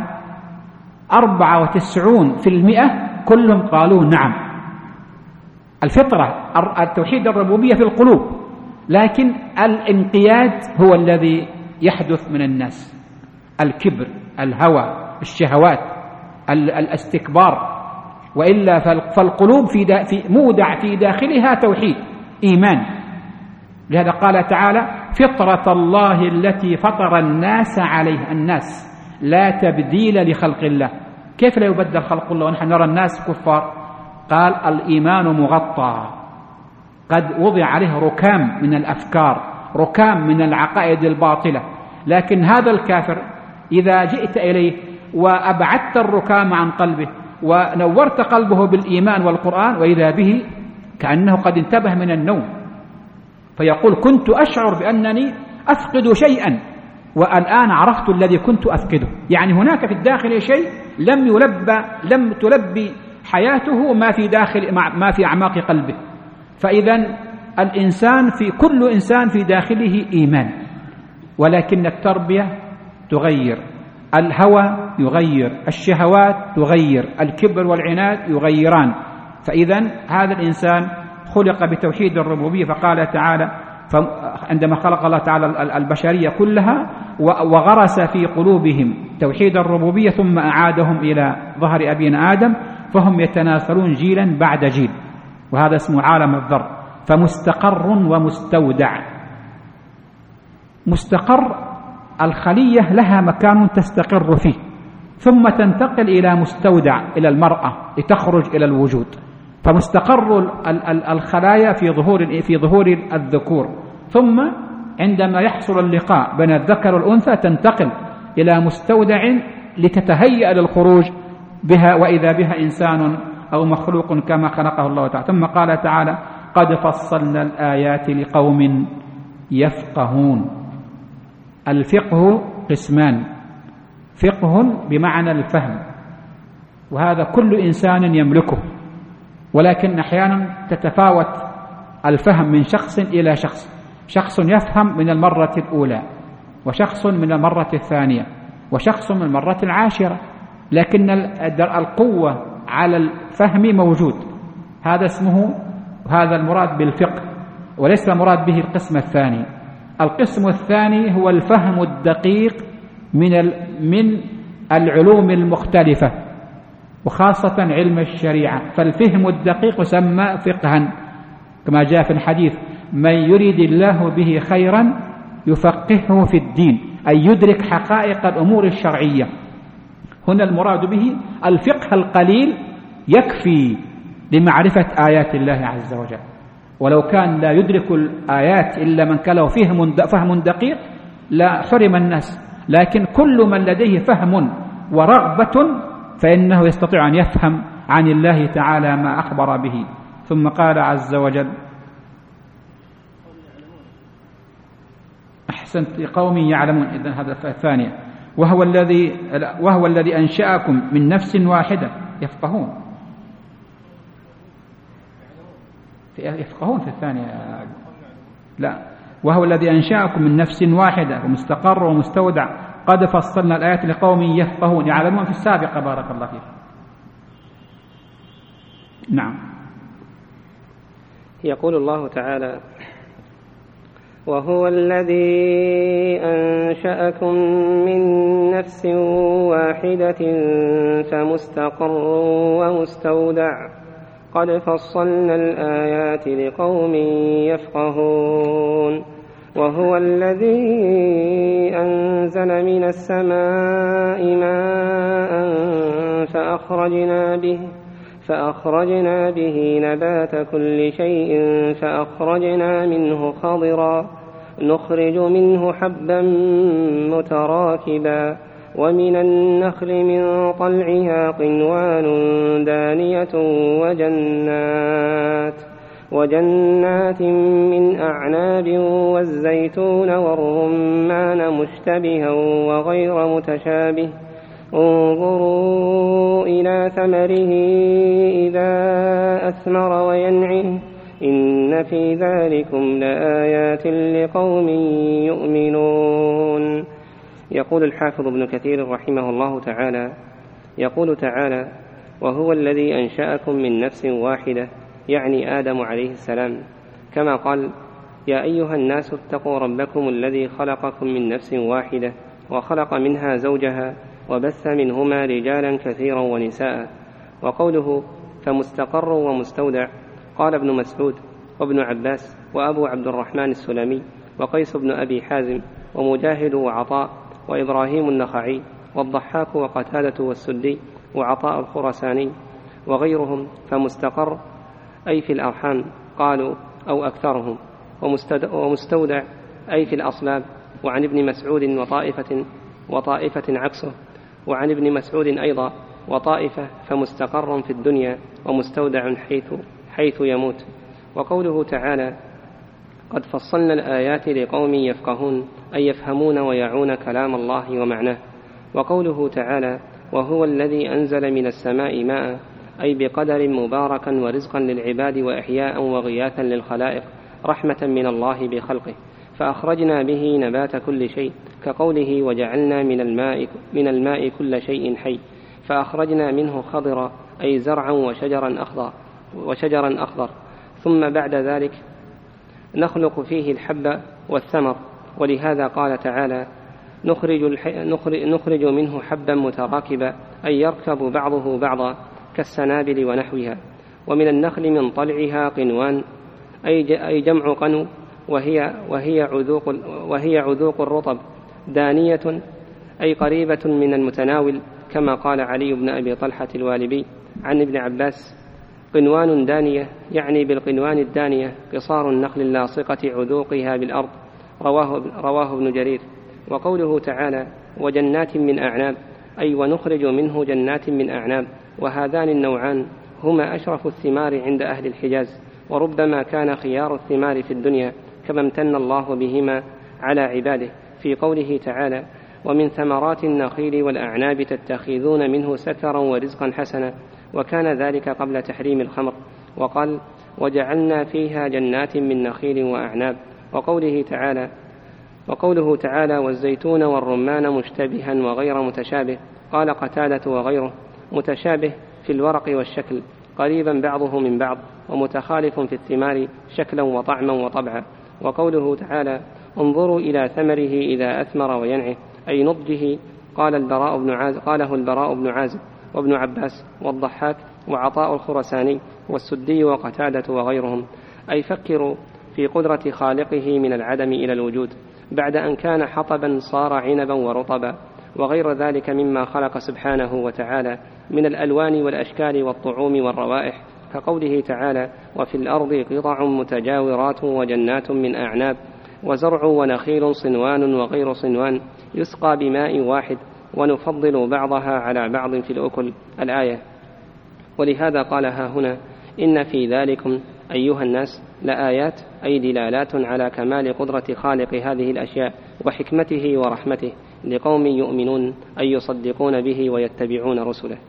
94% كلهم قالوا نعم. الفطرة التوحيد الربوبية في القلوب، لكن الانقياد هو الذي يحدث من الناس، الكبر، الهوى، الشهوات، الاستكبار. وإلا فالقلوب مودع في داخلها توحيد إيمان. لهذا قال تعالى فطرة الله التي فطر الناس عليها، الناس لا تبديل لخلق الله. كيف لا يبدل خلق الله ونحن نرى الناس كفار؟ قال الإيمان مغطى، قد وضع عليه ركام من الأفكار، ركام من العقائد الباطلة، لكن هذا الكافر إذا جئت إليه وأبعدت الركام عن قلبه ونورت قلبه بالإيمان والقرآن، وإذا به كأنه قد انتبه من النوم، فيقول كنت أشعر بأنني أفقد شيئا والآن عرفت الذي كنت أفقده. يعني هناك في الداخل شيء لم تلبي حياته ما في أعماق قلبه. فإذا كل إنسان في داخله إيمان، ولكن التربية تغير، الهوى يغير، الشهوات تغير، الكبر والعناد يغيران. فإذا هذا الإنسان خلق بتوحيد الربوبية. فقال تعالى عندما خلق الله تعالى البشرية كلها وغرس في قلوبهم توحيد الربوبية ثم أعادهم إلى ظهر أبينا آدم، فهم يتناسلون جيلا بعد جيل، وهذا اسمه عالم الذر. فمستقر ومستودع. مستقر الخلية لها مكان تستقر فيه، ثم تنتقل إلى مستودع إلى المرأة لتخرج إلى الوجود. فمستقر الخلايا في ظهور الذكور، ثم عندما يحصل اللقاء بين الذكر والأنثى تنتقل إلى مستودع لتتهيأ للخروج بها، وإذا بها إنسان أو مخلوق كما خلقه الله تعالى. ثم قال تعالى قد فصلنا الآيات لقوم يفقهون. الفقه قسمان: فقه بمعنى الفهم، وهذا كل إنسان يملكه، ولكن أحيانا تتفاوت الفهم من شخص إلى شخص. شخص يفهم من المرة الأولى، وشخص من المرة الثانية، وشخص من المرة العاشرة، لكن القوة على الفهم موجود. هذا المراد بالفقه، وليس المراد به القسم الثاني. القسم الثاني هو الفهم الدقيق من العلوم المختلفة، وخاصة علم الشريعة. فالفهم الدقيق يسمى فقها، كما جاء في الحديث: من يريد الله به خيرا يفقهه في الدين، أي يدرك حقائق الأمور الشرعية. هنا المراد به الفقه القليل يكفي لمعرفة آيات الله عز وجل، ولو كان لا يدرك الآيات إلا من كان له فهم دقيق لا حرم الناس. لكن كل من لديه فهم ورغبة فإنه يستطيع أن يفهم عن الله تعالى ما أخبر به. ثم قال عز وجل: أحسنت، قوم يعلمون. إذن هذا الثانية. وهو الذي أنشأكم من نفس واحدة. يفقهون في الثانية. لا، وهو الذي أنشأكم من نفس واحدة ومستقر ومستودع قد فصلنا الآيات لقوم يفقهون يعلمون في السابقة. بارك الله فيك. نعم. يقول الله تعالى: وهو الذي أنشأكم من نفس واحدة فمستقر ومستودع قد فصلنا الآيات لقوم يفقهون. وهو الذي أنزل من السماء ماء فأخرجنا به نبات كل شيء فأخرجنا منه خضرا نخرج منه حبا متراكبا ومن النخل من طلعها قنوان دانية وجنات من أعناب والزيتون والرمان مشتبها وغير متشابه انظروا إلى ثمره إذا أثمر وينعه إن في ذلكم لآيات لقوم يؤمنون. يقول الحافظ ابن كثير رحمه الله تعالى: يقول تعالى: وهو الذي أنشأكم من نفس واحدة، يعني آدم عليه السلام، كما قال: يا أيها الناس اتقوا ربكم الذي خلقكم من نفس واحدة وخلق منها زوجها وبث منهما رجالا كثيرا ونساء. وقوله فمستقر ومستودع قال ابن مسعود وابن عباس وأبو عبد الرحمن السلمي وقيس بن أبي حازم ومجاهد وعطاء وإبراهيم النخعي والضحاك وقتادة والسدي وعطاء الخرساني وغيرهم، فمستقر أي في الأرحام قالوا أو أكثرهم، ومستودع أي في الأصلاب. وعن ابن مسعود وطائفة عكسه، وعن ابن مسعود أيضا وطائفة، فمستقر في الدنيا ومستودع حيث يموت. وقوله تعالى قد فصلنا الآيات لقوم يفقهون أي يفهمون ويعون كلام الله ومعناه. وقوله تعالى وهو الذي أنزل من السماء ماء أي بقدر مباركا ورزقا للعباد وإحياء وغياثا للخلائق رحمة من الله بخلقه، فأخرجنا به نبات كل شيء، كقوله وجعلنا من الماء كل شيء حي، فأخرجنا منه خضرا أي زرعا وشجرا أخضر، ثم بعد ذلك نخلق فيه الحب والثمر. ولهذا قال تعالى نخرج منه حبا متراكبا أي يركب بعضه بعضا كالسنابل ونحوها. ومن النخل من طلعها قنوان أي جمع قنو، وهي عذوق الرطب، دانية أي قريبة من المتناول، كما قال علي بن أبي طلحة الوالبي عن ابن عباس قنوان دانية، يعني بالقنوان الدانية قصار النخل اللاصقة عذوقها بالأرض، رواه ابن جرير. وقوله تعالى وجنات من أعناب أي ونخرج منه جنات من أعناب، وهذان النوعان هما أشرف الثمار عند أهل الحجاز، وربما كان خيار الثمار في الدنيا، كما امتن الله بهما على عباده في قوله تعالى ومن ثمرات النخيل والأعناب تتخذون منه سكرا ورزقا حسنا، وكان ذلك قبل تحريم الخمر. وقال وجعلنا فيها جنات من نخيل وأعناب. وقوله تعالى والزيتون والرمان مشتبها وغير متشابه، قال قتادة وغيره متشابه في الورق والشكل، قريبا بعضه من بعض، ومتخالف في الثمار شكلا وطعما وطبعا. وقوله تعالى انظروا إلى ثمره إذا أثمر وينعه أي نضجه، قاله البراء بن عازب وابن عباس والضحاك وعطاء الخرساني والسدي وقتادة وغيرهم، أي فكروا في قدرة خالقه من العدم إلى الوجود بعد أن كان حطبا صار عنبا ورطبا، وغير ذلك مما خلق سبحانه وتعالى من الألوان والأشكال والطعوم والروائح، كقوله تعالى وفي الأرض قطع متجاورات وجنات من أعناب وزرع ونخيل صنوان وغير صنوان يسقى بماء واحد ونفضل بعضها على بعض في الأكل، الآية. ولهذا قالها هنا إن في ذلكم أيها الناس لآيات أي دلالات على كمال قدرة خالق هذه الأشياء وحكمته ورحمته لقوم يؤمنون أي يصدقون به ويتبعون رسله.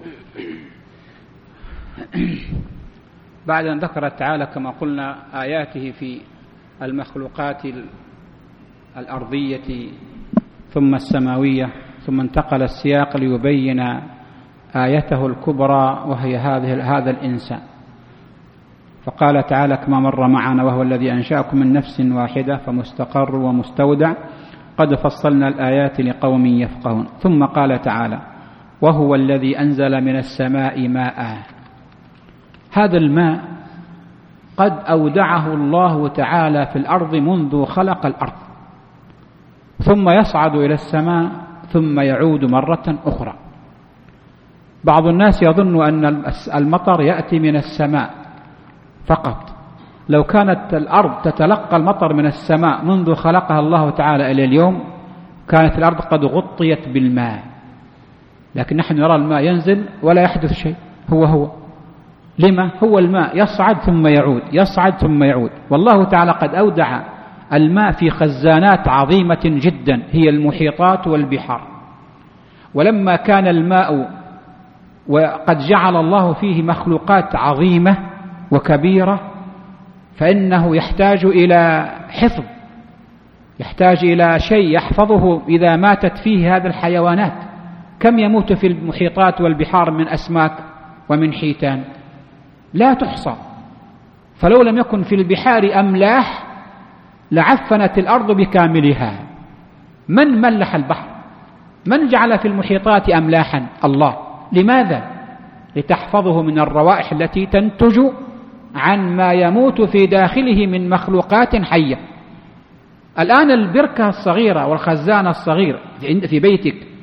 بعد أن ذكر تعالى كما قلنا آياته في المخلوقات الأرضية ثم السماوية، ثم انتقل السياق ليبين آيته الكبرى وهي هذا الإنسان، فقال تعالى كما مر معنا وهو الذي أنشأكم من نفس واحدة فمستقر ومستودع قد فصلنا الآيات لقوم يفقهون. ثم قال تعالى وهو الذي أنزل من السماء ماء. هذا الماء قد أودعه الله تعالى في الأرض منذ خلق الأرض، ثم يصعد إلى السماء ثم يعود مرة أخرى. بعض الناس يظن أن المطر يأتي من السماء فقط. لو كانت الأرض تتلقى المطر من السماء منذ خلقها الله تعالى إلى اليوم كانت الأرض قد غطيت بالماء، لكن نحن نرى الماء ينزل ولا يحدث شيء، هو لما؟ هو الماء يصعد ثم يعود، يصعد ثم يعود. والله تعالى قد أودع الماء في خزانات عظيمة جدا هي المحيطات والبحار، ولما كان الماء وقد جعل الله فيه مخلوقات عظيمة وكبيرة فإنه يحتاج إلى حفظ، يحتاج إلى شيء يحفظه إذا ماتت فيه هذه الحيوانات. كم يموت في المحيطات والبحار من أسماك ومن حيتان لا تحصى، فلو لم يكن في البحار أملاح لعفنت الأرض بكاملها. من ملح البحر؟ من جعل في المحيطات أملاحا؟ الله. لماذا؟ لتحفظه من الروائح التي تنتج عن ما يموت في داخله من مخلوقات حية. الآن البركة الصغيرة والخزان الصغير في بيتك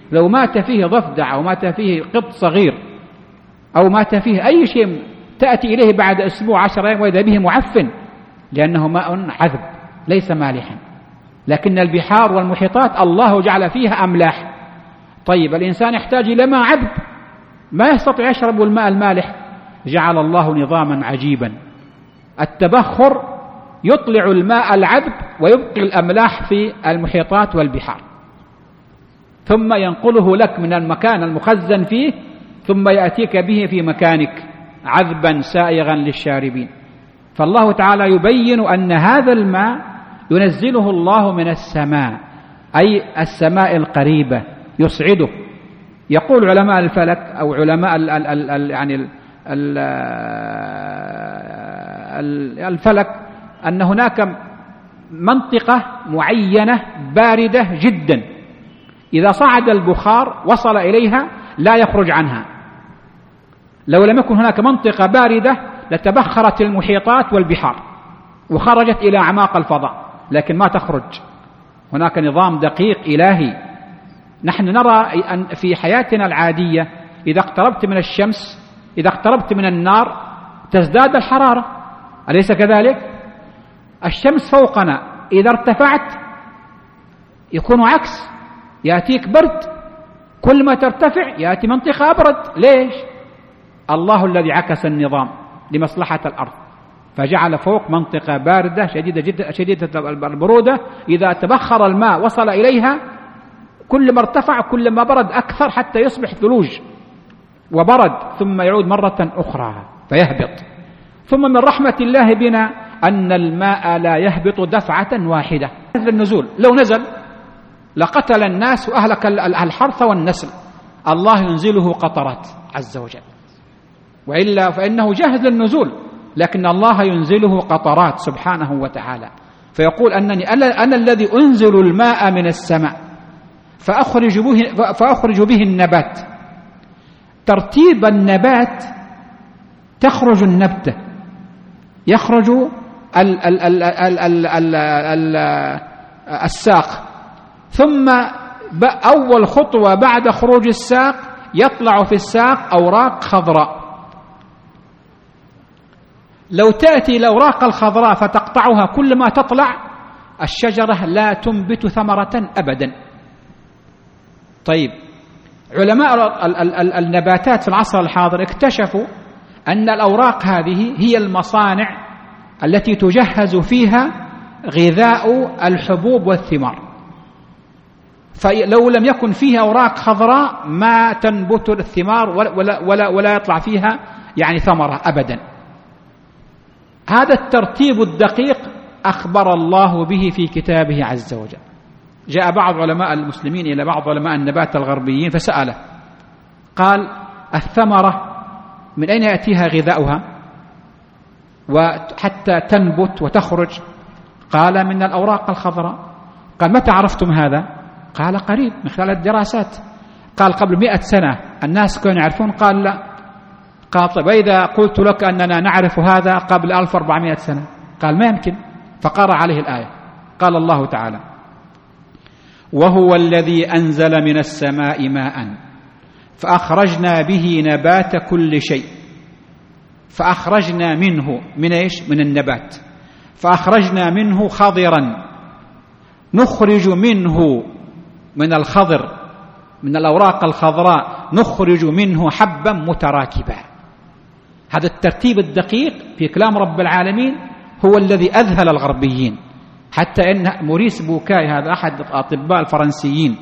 لو مات فيه ضفدع أو مات فيه قط صغير أو مات فيه أي شيء تأتي إليه بعد أسبوع 10 أيام وإذا به معفن، لأنه ماء عذب ليس مالحا. لكن البحار والمحيطات الله جعل فيها أملاح. طيب الإنسان يحتاج إلى ماء عذب ما يستطيع يشرب الماء المالح، جعل الله نظاما عجيبا، التبخر يطلع الماء العذب ويبقي الأملاح في المحيطات والبحار، ثم ينقله لك من المكان المخزن فيه ثم يأتيك به في مكانك عذبا سائغا للشاربين. فالله تعالى يبين أن هذا الماء ينزله الله من السماء، أي السماء القريبة يصعده. يقول علماء الفلك أو علماء الفلك أن هناك منطقة معينة باردة جدا إذا صعد البخار وصل إليها لا يخرج عنها. لو لم يكن هناك منطقة باردة لتبخرت المحيطات والبحار وخرجت إلى أعماق الفضاء، لكن ما تخرج. هناك نظام دقيق إلهي. نحن نرى أن في حياتنا العادية إذا اقتربت من الشمس، إذا اقتربت من النار تزداد الحرارة، أليس كذلك؟ الشمس فوقنا إذا ارتفعت يكون عكس، يأتيك برد، كل ما ترتفع يأتي منطقة أبرد. ليش؟ الله الذي عكس النظام لمصلحة الأرض، فجعل فوق منطقة باردة شديدة البرودة، إذا تبخر الماء وصل إليها كل ما ارتفع كل ما برد أكثر حتى يصبح ثلوج وبرد، ثم يعود مرة أخرى فيهبط. ثم من رحمة الله بنا أن الماء لا يهبط دفعة واحدة. هذا النزول لو نزل لقتل الناس وأهلك الحرث والنسل، الله ينزله قطرات عز وجل، وإلا فإنه جاهز للنزول، لكن الله ينزله قطرات سبحانه وتعالى. فيقول أنا الذي أنزل الماء من السماء فأخرج به النبات. ترتيب النبات تخرج النبتة، يخرج الساق، ثم أول خطوة بعد خروج الساق يطلع في الساق أوراق خضراء. لو تأتي الأوراق الخضراء فتقطعها كل ما تطلع الشجرة لا تنبت ثمرة أبدا. طيب علماء النباتات في العصر الحاضر اكتشفوا أن الأوراق هذه هي المصانع التي تجهز فيها غذاء الحبوب والثمار، فلو لم يكن فيها أوراق خضراء ما تنبت الثمار ولا يطلع فيها يعني ثمرة أبدا. هذا الترتيب الدقيق أخبر الله به في كتابه عز وجل. جاء بعض علماء المسلمين إلى بعض علماء النبات الغربيين فسأله، قال الثمرة من أين يأتيها غذاؤها وحتى تنبت وتخرج؟ قال من الأوراق الخضراء. قال متى عرفتم هذا؟ قال قريب من خلال الدراسات. قال قبل 100 سنة الناس كانوا يعرفون؟ قال لا. قال طيب إذا قلت لك أننا نعرف هذا قبل 1400 سنة؟ قال ما يمكن. فقرأ عليه الآية. قال الله تعالى وهو الذي أنزل من السماء ماء فأخرجنا به نبات كل شيء. فأخرجنا منه من إيش؟ من النبات. فأخرجنا منه خضرا نخرج منه من الخضر من الأوراق الخضراء نخرج منه حبا متراكبا. هذا الترتيب الدقيق في كلام رب العالمين هو الذي أذهل الغربيين، حتى أن موريس بوكاي هذا أحد الأطباء الفرنسيين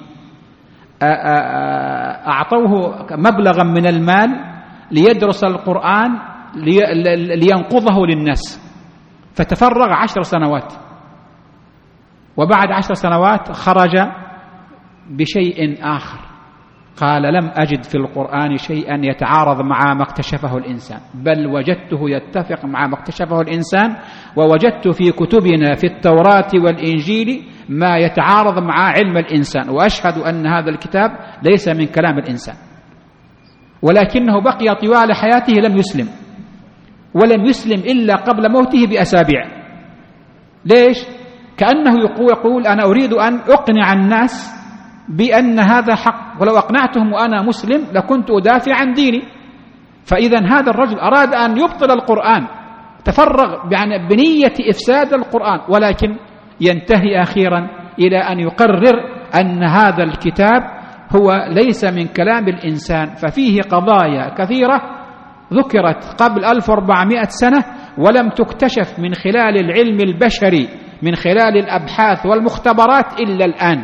أعطوه مبلغا من المال ليدرس القرآن لينقضه للناس، فتفرغ 10 سنوات، وبعد 10 سنوات خرج بشيء آخر. قال لم أجد في القرآن شيئا يتعارض مع ما اكتشفه الإنسان، بل وجدته يتفق مع ما اكتشفه الإنسان، ووجدت في كتبنا في التوراة والإنجيل ما يتعارض مع علم الإنسان، وأشهد أن هذا الكتاب ليس من كلام الإنسان. ولكنه بقي طوال حياته لم يسلم، ولم يسلم إلا قبل موته بأسابيع. ليش؟ كأنه يقول أنا أريد أن أقنع الناس بأن هذا حق، ولو أقنعتهم وأنا مسلم لكنت أدافع عن ديني. فإذا هذا الرجل أراد أن يبطل القرآن، تفرغ بنية إفساد القرآن، ولكن ينتهي أخيرا إلى أن يقرر أن هذا الكتاب هو ليس من كلام الإنسان، ففيه قضايا كثيرة ذكرت قبل 1400 سنة ولم تكتشف من خلال العلم البشري، من خلال الأبحاث والمختبرات إلا الآن،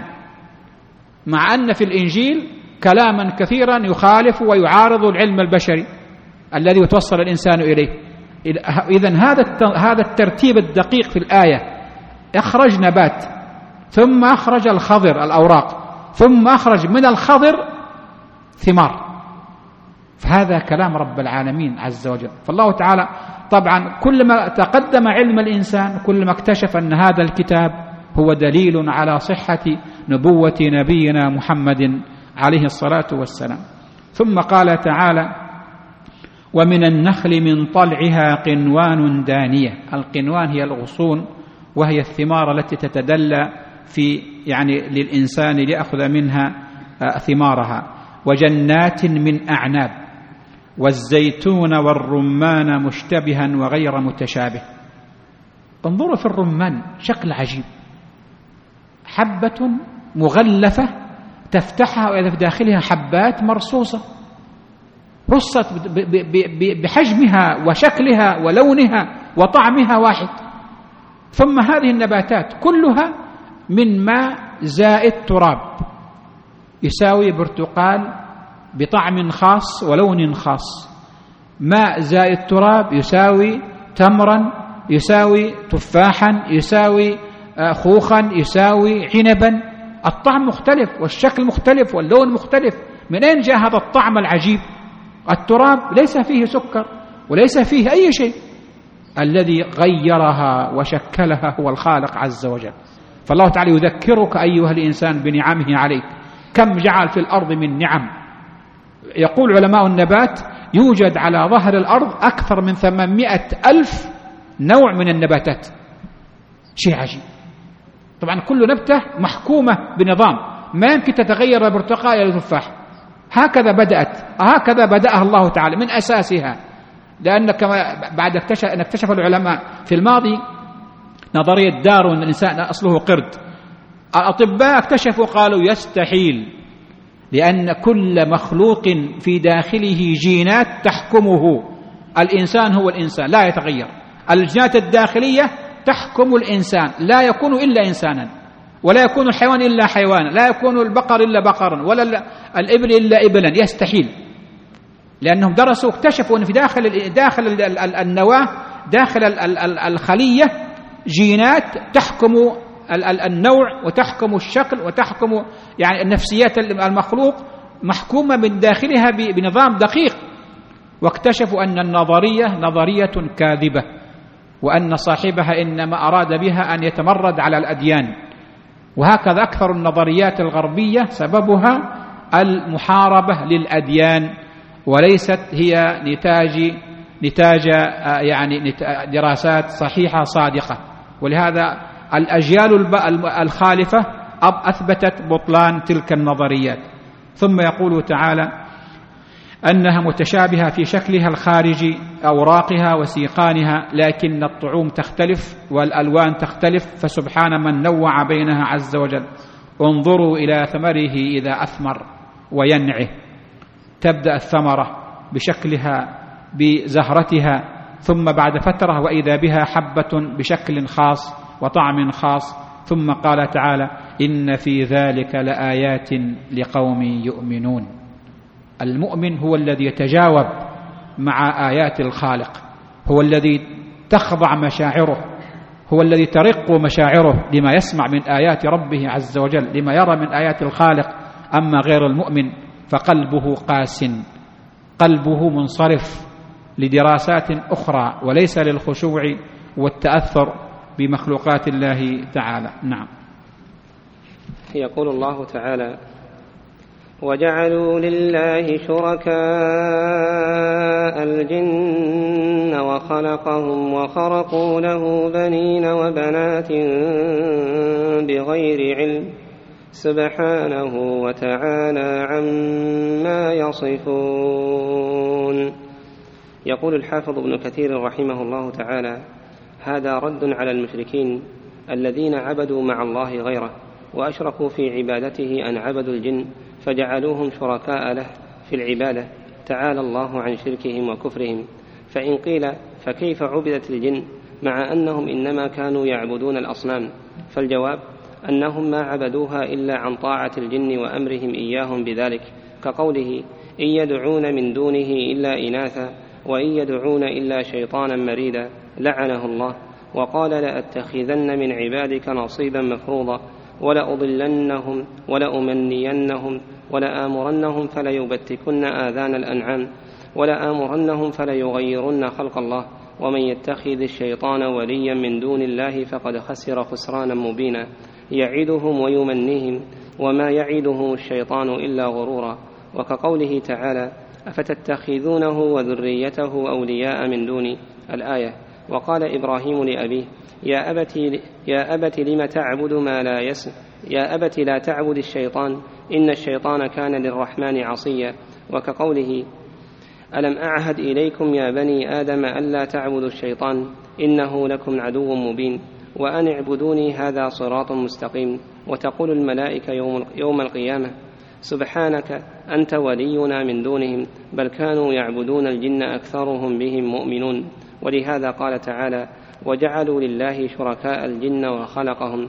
مع أن في الإنجيل كلاما كثيرا يخالف ويعارض العلم البشري الذي يتوصل الإنسان إليه. إذن هذا الترتيب الدقيق في الآية، أخرج نبات ثم أخرج الخضر الأوراق ثم أخرج من الخضر ثمار، فهذا كلام رب العالمين عز وجل. فالله تعالى طبعا كلما تقدم علم الإنسان كلما اكتشف أن هذا الكتاب هو دليل على صحة نبوة نبينا محمد عليه الصلاة والسلام. ثم قال تعالى: ومن النخل من طلعها قنوان دانية. القنوان هي الغصون، وهي الثمار التي تتدلى للإنسان ليأخذ منها ثمارها. وجنات من أعناب والزيتون والرمان مشتبها وغير متشابه. انظروا في الرمان، شكل عجيب، حبة مغلفة تفتحها وإذا في داخلها حبات مرصوصة، رصت بحجمها وشكلها ولونها وطعمها واحد. ثم هذه النباتات كلها من ماء زائد تراب، يساوي برتقال بطعم خاص ولون خاص. ماء زائد تراب يساوي تمرا، يساوي تفاحا، يساوي خوخا، يساوي عنبا. الطعم مختلف والشكل مختلف واللون مختلف. من أين جاء هذا الطعم العجيب؟ التراب ليس فيه سكر وليس فيه أي شيء، الذي غيرها وشكلها هو الخالق عز وجل. فالله تعالى يذكرك أيها الإنسان بنعمه عليك، كم جعل في الأرض من نعم. يقول علماء النبات يوجد على ظهر الأرض أكثر من 800,000 نوع من النباتات، شيء عجيب. طبعا كل نبتة محكومة بنظام، ما يمكن تتغير البرتقال إلى التفاح. هكذا بدأها الله تعالى من أساسها. لأن كما بعد أن اكتشف العلماء في الماضي نظرية داروين الإنسان أصله قرد، الأطباء اكتشفوا قالوا يستحيل، لأن كل مخلوق في داخله جينات تحكمه. الإنسان هو الإنسان لا يتغير، الجينات الداخلية تحكم الإنسان، لا يكون إلا إنسانا، ولا يكون الحيوان إلا حيوانا، لا يكون البقر إلا بقرا، ولا الإبل إلا إبلا. يستحيل، لأنهم درسوا اكتشفوا أن في داخل النواة، داخل الخلية، جينات تحكم النوع وتحكم الشكل وتحكم النفسيات المخلوق، محكومة من داخلها بنظام دقيق. واكتشفوا أن النظرية نظرية كاذبة، وأن صاحبها إنما أراد بها أن يتمرد على الأديان. وهكذا أكثر النظريات الغربية سببها المحاربة للأديان، وليست هي نتاج دراسات صحيحة صادقة. ولهذا الأجيال الخالفة أثبتت بطلان تلك النظريات. ثم يقول تعالى أنها متشابهة في شكلها الخارجي، أوراقها وسيقانها، لكن الطعوم تختلف والألوان تختلف، فسبحان من نوع بينها عز وجل. انظروا إلى ثمره إذا أثمر وينعه. تبدأ الثمرة بشكلها بزهرتها، ثم بعد فترة وإذا بها حبة بشكل خاص وطعم خاص. ثم قال تعالى: إن في ذلك لآيات لقوم يؤمنون. المؤمن هو الذي يتجاوب مع آيات الخالق، هو الذي تخضع مشاعره، هو الذي ترق مشاعره لما يسمع من آيات ربه عز وجل، لما يرى من آيات الخالق. أما غير المؤمن فقلبه قاس، قلبه منصرف لدراسات أخرى وليس للخشوع والتأثر بمخلوقات الله تعالى. نعم. يقول الله تعالى: وجعلوا لله شركاء الجن وخلقهم وخرقوا له بنين وبنات بغير علم سبحانه وتعالى عما يصفون. يقول الحافظ ابن كثير رحمه الله تعالى: هذا رد على المشركين الذين عبدوا مع الله غيره وأشركوا في عبادته أن عبدوا الجن فجعلوهم شركاء له في العبادة، تعالى الله عن شركهم وكفرهم. فإن قيل فكيف عبدت الجن مع أنهم إنما كانوا يعبدون الأصنام؟ فالجواب أنهم ما عبدوها إلا عن طاعة الجن وأمرهم إياهم بذلك، كقوله: إن يدعون من دونه إلا إناثا وإن يدعون إلا شيطانا مريدا لعنه الله. وقال: لأتخذن من عبادك نصيبا مفروضا ولأضلنهم ولأمنينهم ولآمرنهم فليبتكن آذان الأنعام ولآمرنهم فليغيرن خلق الله ومن يتخذ الشيطان وليا من دون الله فقد خسر خسرانا مبينا يعدهم ويمنيهم وما يعدهم الشيطان إلا غرورا. وكقوله تعالى: أفتتخذونه وذريته أولياء من دوني الآية. وقال إبراهيم لأبيه: يا أبت لم تعبد ما لا يسمع، يا أبت لا تعبد الشيطان إن الشيطان كان للرحمن عصيا. وكقوله: ألم أعهد إليكم يا بني آدم ألا تعبدوا الشيطان إنه لكم عدو مبين وأن اعبدوني هذا صراط مستقيم. وتقول الملائكة يوم القيامة: سبحانك أنت ولينا من دونهم بل كانوا يعبدون الجن أكثرهم بهم مؤمنون. ولهذا قال تعالى: وجعلوا لله شركاء الجن وخلقهم،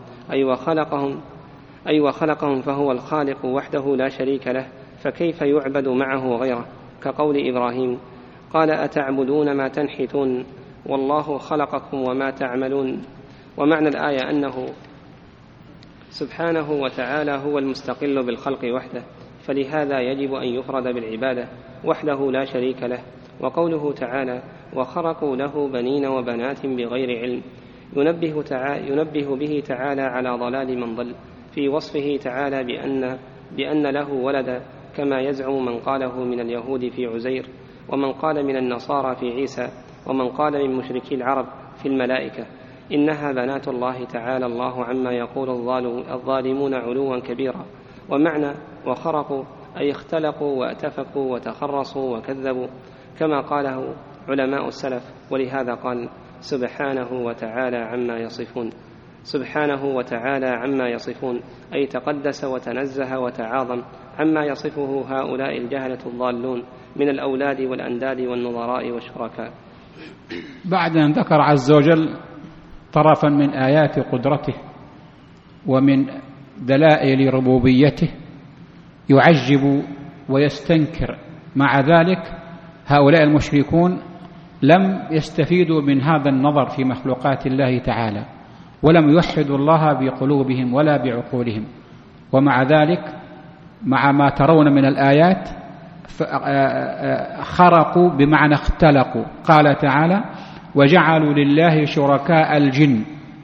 أي وخلقهم فهو الخالق وحده لا شريك له، فكيف يعبد معه غيره؟ كقول إبراهيم: قال: أتعبدون ما تنحتون والله خلقكم وما تعملون. ومعنى الآية أنه سبحانه وتعالى هو المستقل بالخلق وحده، فلهذا يجب أن يفرد بالعبادة وحده لا شريك له. وقوله تعالى: وخرقوا له بنين وبنات بغير علم، ينبه به تعالى على ضلال من ضل في وصفه تعالى بأن له ولدا، كما يزعم من قاله من اليهود في عزير، ومن قال من النصارى في عيسى، ومن قال من مشركي العرب في الملائكة. إنها بنات الله تعالى الله عما يقول الظالمون علوا كبيرا. ومعنى وخرقوا أي اختلقوا واتفقوا وتخرصوا وكذبوا، كما قاله علماء السلف. ولهذا قال: سبحانه وتعالى عما يصفون. سبحانه وتعالى عما يصفون أي تقدس وتنزه وتعاظم عما يصفه هؤلاء الجهلة الضالون من الأولاد والأنداد والنظراء والشركاء. بعد أن ذكر عز وجل طرفا من آيات قدرته ومن دلائل ربوبيته يعجب ويستنكر. مع ذلك هؤلاء المشركون لم يستفيدوا من هذا النظر في مخلوقات الله تعالى، ولم يوحدوا الله بقلوبهم ولا بعقولهم. ومع ذلك مع ما ترون من الآيات خرقوا بمعنى اختلقوا. قال تعالى: وجعلوا لله شركاء الجن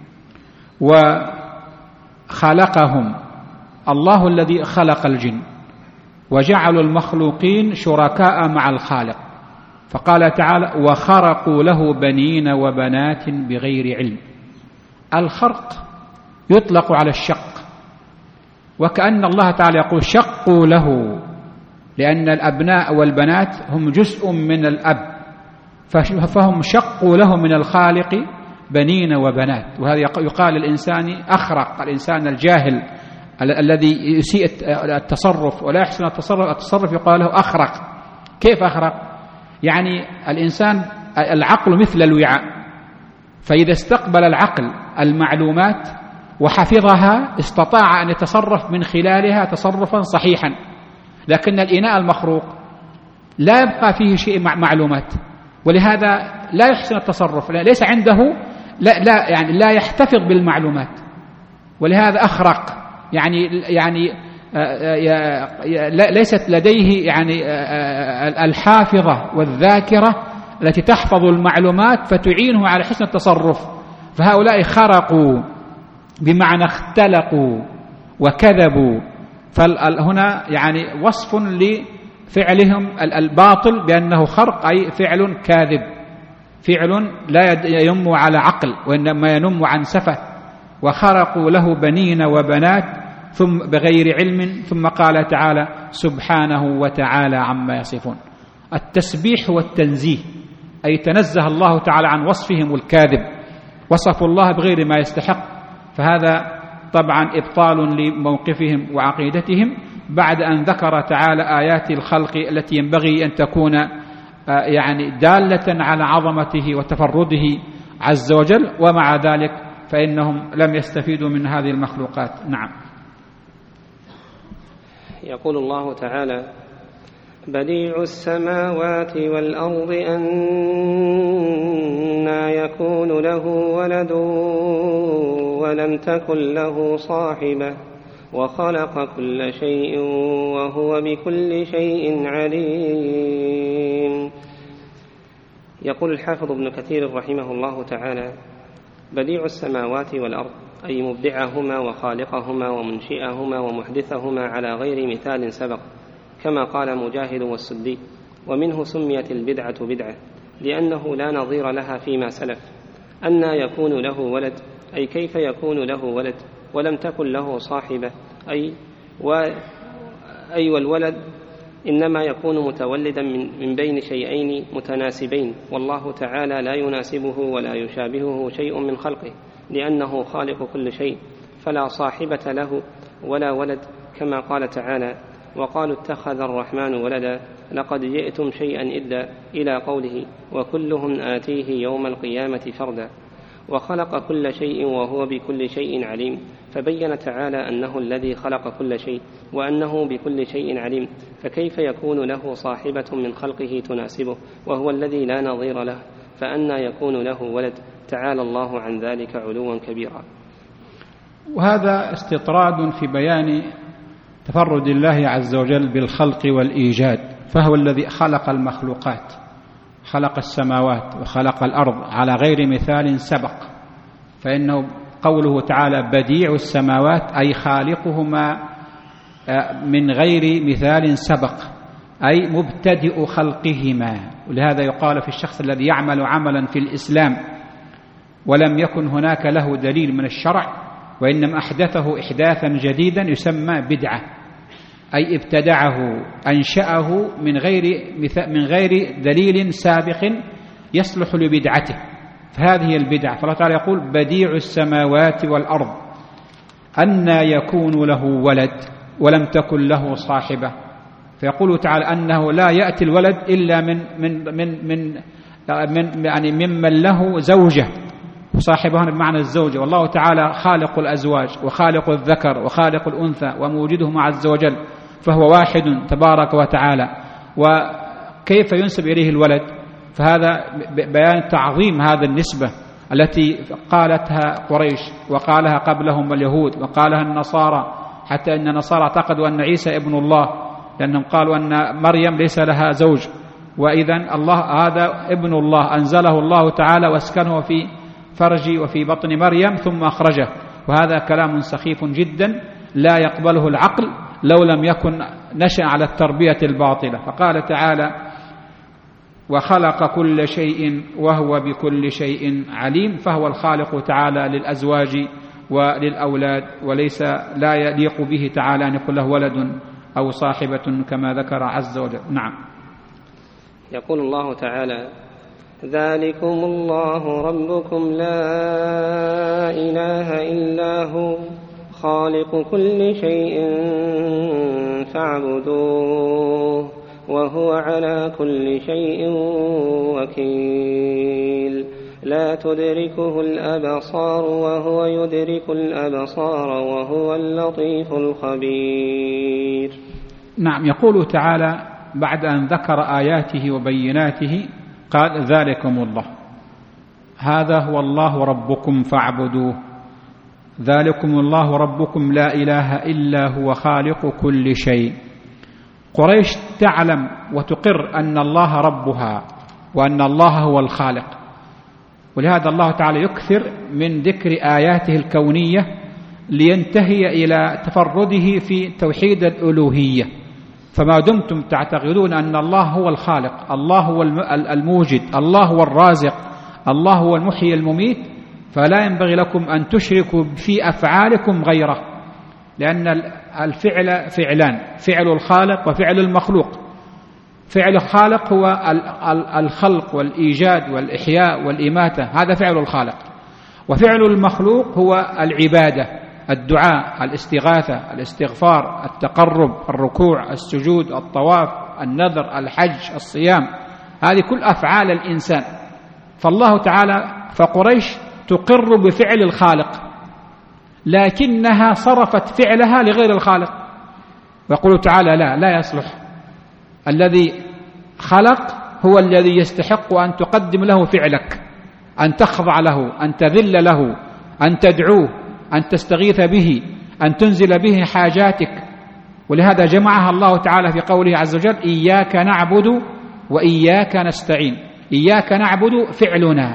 وخلقهم، الله الذي خلق الجن، وجعلوا المخلوقين شركاء مع الخالق. فقال تعالى: وخرقوا له بنين وبنات بغير علم. الخرق يطلق على الشق، وكأن الله تعالى يقول: شقوا له، لأن الأبناء والبنات هم جزء من الأب، فهم شقوا له من الخالق بنين وبنات. وهذا يقال الإنسان أخرق، الإنسان الجاهل الذي يسيء التصرف ولا يحسن التصرف يقال له أخرق. كيف أخرق؟ يعني الإنسان العقل مثل الوعاء، فإذا استقبل العقل المعلومات وحفظها استطاع أن يتصرف من خلالها تصرفا صحيحا. لكن الإناء المخروق لا يبقى فيه شيء معلومات، ولهذا لا يحسن التصرف، ليس عنده يعني لا يحتفظ بالمعلومات، ولهذا أخرق. يعني ليست لديه يعني الحافظة والذاكرة التي تحفظ المعلومات فتعينه على حسن التصرف. فهؤلاء خرقوا بمعنى اختلقوا وكذبوا. فهنا يعني وصف لفعلهم الباطل بأنه خرق، أي فعل كاذب، فعل لا ينم على عقل وإنما ينم عن سفه. وخرقوا له بنين وبنات ثم بغير علم، ثم قال تعالى سبحانه وتعالى عما يصفون. التسبيح والتنزيه، أي تنزه الله تعالى عن وصفهم الكاذب، وصفوا الله بغير ما يستحق، فهذا طبعا إبطال لموقفهم وعقيدتهم بعد أن ذكر تعالى آيات الخلق التي ينبغي أن تكون يعني دالة على عظمته وتفرده عز وجل، ومع ذلك فإنهم لم يستفيدوا من هذه المخلوقات. نعم. يقول الله تعالى بديع السماوات والأرض أنى يكون له ولد ولم تكن له صاحبة وخلق كل شيء وهو بكل شيء عليم. يقول الحافظ ابن كثير رحمه الله تعالى بديع السماوات والأرض أي مبدعهما وخالقهما ومنشئهما ومحدثهما على غير مثال سبق، كما قال مجاهد والسدي. ومنه سميت البدعة بدعة لأنه لا نظير لها فيما سلف. أنى يكون له ولد أي كيف يكون له ولد ولم تكن له صاحبة أي والولد إنما يكون متولدا من بين شيئين متناسبين، والله تعالى لا يناسبه ولا يشابهه شيء من خلقه لأنه خالق كل شيء، فلا صاحبة له ولا ولد، كما قال تعالى وقالوا اتخذ الرحمن ولدا لقد جئتم شيئا إدا إلى قوله وكلهم آتيه يوم القيامة فردا. وخلق كل شيء وهو بكل شيء عليم، فبين تعالى أنه الذي خلق كل شيء وأنه بكل شيء عليم، فكيف يكون له صاحبة من خلقه تناسبه وهو الذي لا نظير له؟ فأنى يكون له ولد؟ تعالى الله عن ذلك علوا كبيرا. وهذا استطراد في بيان تفرد الله عز وجل بالخلق والإيجاد، فهو الذي خلق المخلوقات، خلق السماوات وخلق الأرض على غير مثال سبق، فإنه قوله تعالى بديع السماوات أي خالقهما من غير مثال سبق، أي مبتدئ خلقهما. ولهذا يقال في الشخص الذي يعمل عملا في الإسلام ولم يكن هناك له دليل من الشرع وإنما أحدثه إحداثا جديدا يسمى بدعة، أي ابتدعه أنشأه من غير دليل سابق يصلح لبدعته، فهذه هي البدعة. فالله تعالى يقول بديع السماوات والأرض أنى يكون له ولد ولم تكن له صاحبة، فيقول تعالى أنه لا يأتي الولد إلا يعني ممن له زوجة، وصاحبها بمعنى الزوجة، والله تعالى خالق الأزواج وخالق الذكر وخالق الأنثى وموجدهم عز وجل، فهو واحد تبارك وتعالى. وكيف ينسب إليه الولد؟ فهذا بيان تعظيم هذا النسبة التي قالتها قريش وقالها قبلهم اليهود وقالها النصارى، حتى أن النصارى اعتقدوا أن عيسى ابن الله لأنهم قالوا أن مريم ليس لها زوج، وإذن الله هذا ابن الله أنزله الله تعالى واسكنه في فرج وفي بطن مريم ثم أخرجه، وهذا كلام سخيف جدا لا يقبله العقل لو لم يكن نشأ على التربية الباطلة. فقال تعالى وخلق كل شيء وهو بكل شيء عليم، فهو الخالق تعالى للأزواج وللأولاد، وليس لا يليق به تعالى أن يكون له ولد أو صاحبة كما ذكر عز وجل. نعم. يقول الله تعالى ذلكم الله ربكم لا إله إلا هو خالق كل شيء فاعبدوه وهو على كل شيء وكيل لا تدركه الأبصار وهو يدرك الأبصار وهو اللطيف الخبير. نعم. يقول تعالى بعد أن ذكر آياته وبيناته قال ذلكم الله، هذا هو الله ربكم فاعبدوه، ذلكم الله ربكم لا إله إلا هو خالق كل شيء. قريش تعلم وتقر أن الله ربها وأن الله هو الخالق، ولهذا الله تعالى يكثر من ذكر آياته الكونية لينتهي إلى تفرده في توحيد الألوهية. فما دمتم تعتقدون أن الله هو الخالق، الله هو الموجد، الله هو الرازق، الله هو المحيي المميت، فلا ينبغي لكم أن تشركوا في أفعالكم غيره، لأن الفعل فعلان: فعل الخالق وفعل المخلوق. فعل الخالق هو الخلق والإيجاد والإحياء والإماتة، هذا فعل الخالق. وفعل المخلوق هو العبادة، الدعاء، الاستغاثة، الاستغفار، التقرب، الركوع، السجود، الطواف، النذر، الحج، الصيام، هذه كل أفعال الإنسان. فالله تعالى فقريش تقر بفعل الخالق، لكنها صرفت فعلها لغير الخالق. ويقول تعالى: لا يصلح. الذي خلق هو الذي يستحق أن تقدم له فعلك، أن تخضع له، أن تذل له، أن تدعوه، أن تستغيث به، أن تنزل به حاجاتك. ولهذا جمعها الله تعالى في قوله عز وجل: إياك نعبد وإياك نستعين. إياك نعبد فعلنا،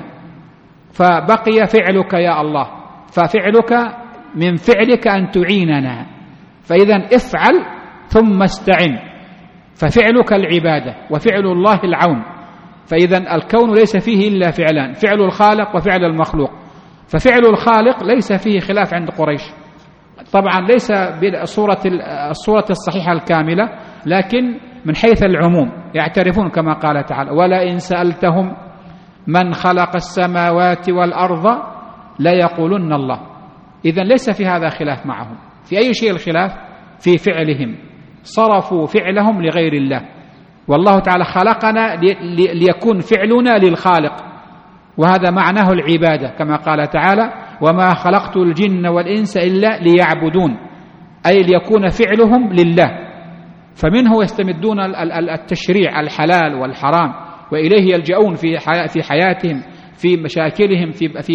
فبقي فعلك يا الله، ففعلك من فعلك أن تعيننا، فإذا افعل ثم استعن، ففعلك العبادة وفعل الله العون. فإذا الكون ليس فيه إلا فعلان: فعل الخالق وفعل المخلوق. ففعل الخالق ليس فيه خلاف عند قريش، طبعا ليس بالصورة الصحيحة الكاملة، لكن من حيث العموم يعترفون كما قال تعالى: ولئن سألتهم من خلق السماوات والأرض ليقولن الله. إذن ليس في هذا خلاف معهم. في أي شيء الخلاف؟ في فعلهم، صرفوا فعلهم لغير الله. والله تعالى خلقنا ليكون فعلنا للخالق، وهذا معناه العبادة، كما قال تعالى: وما خلقت الجن والإنس إلا ليعبدون، أي ليكون فعلهم لله. فمنه يستمدون التشريع، الحلال والحرام، وإليه يلجؤون في حياتهم، في مشاكلهم،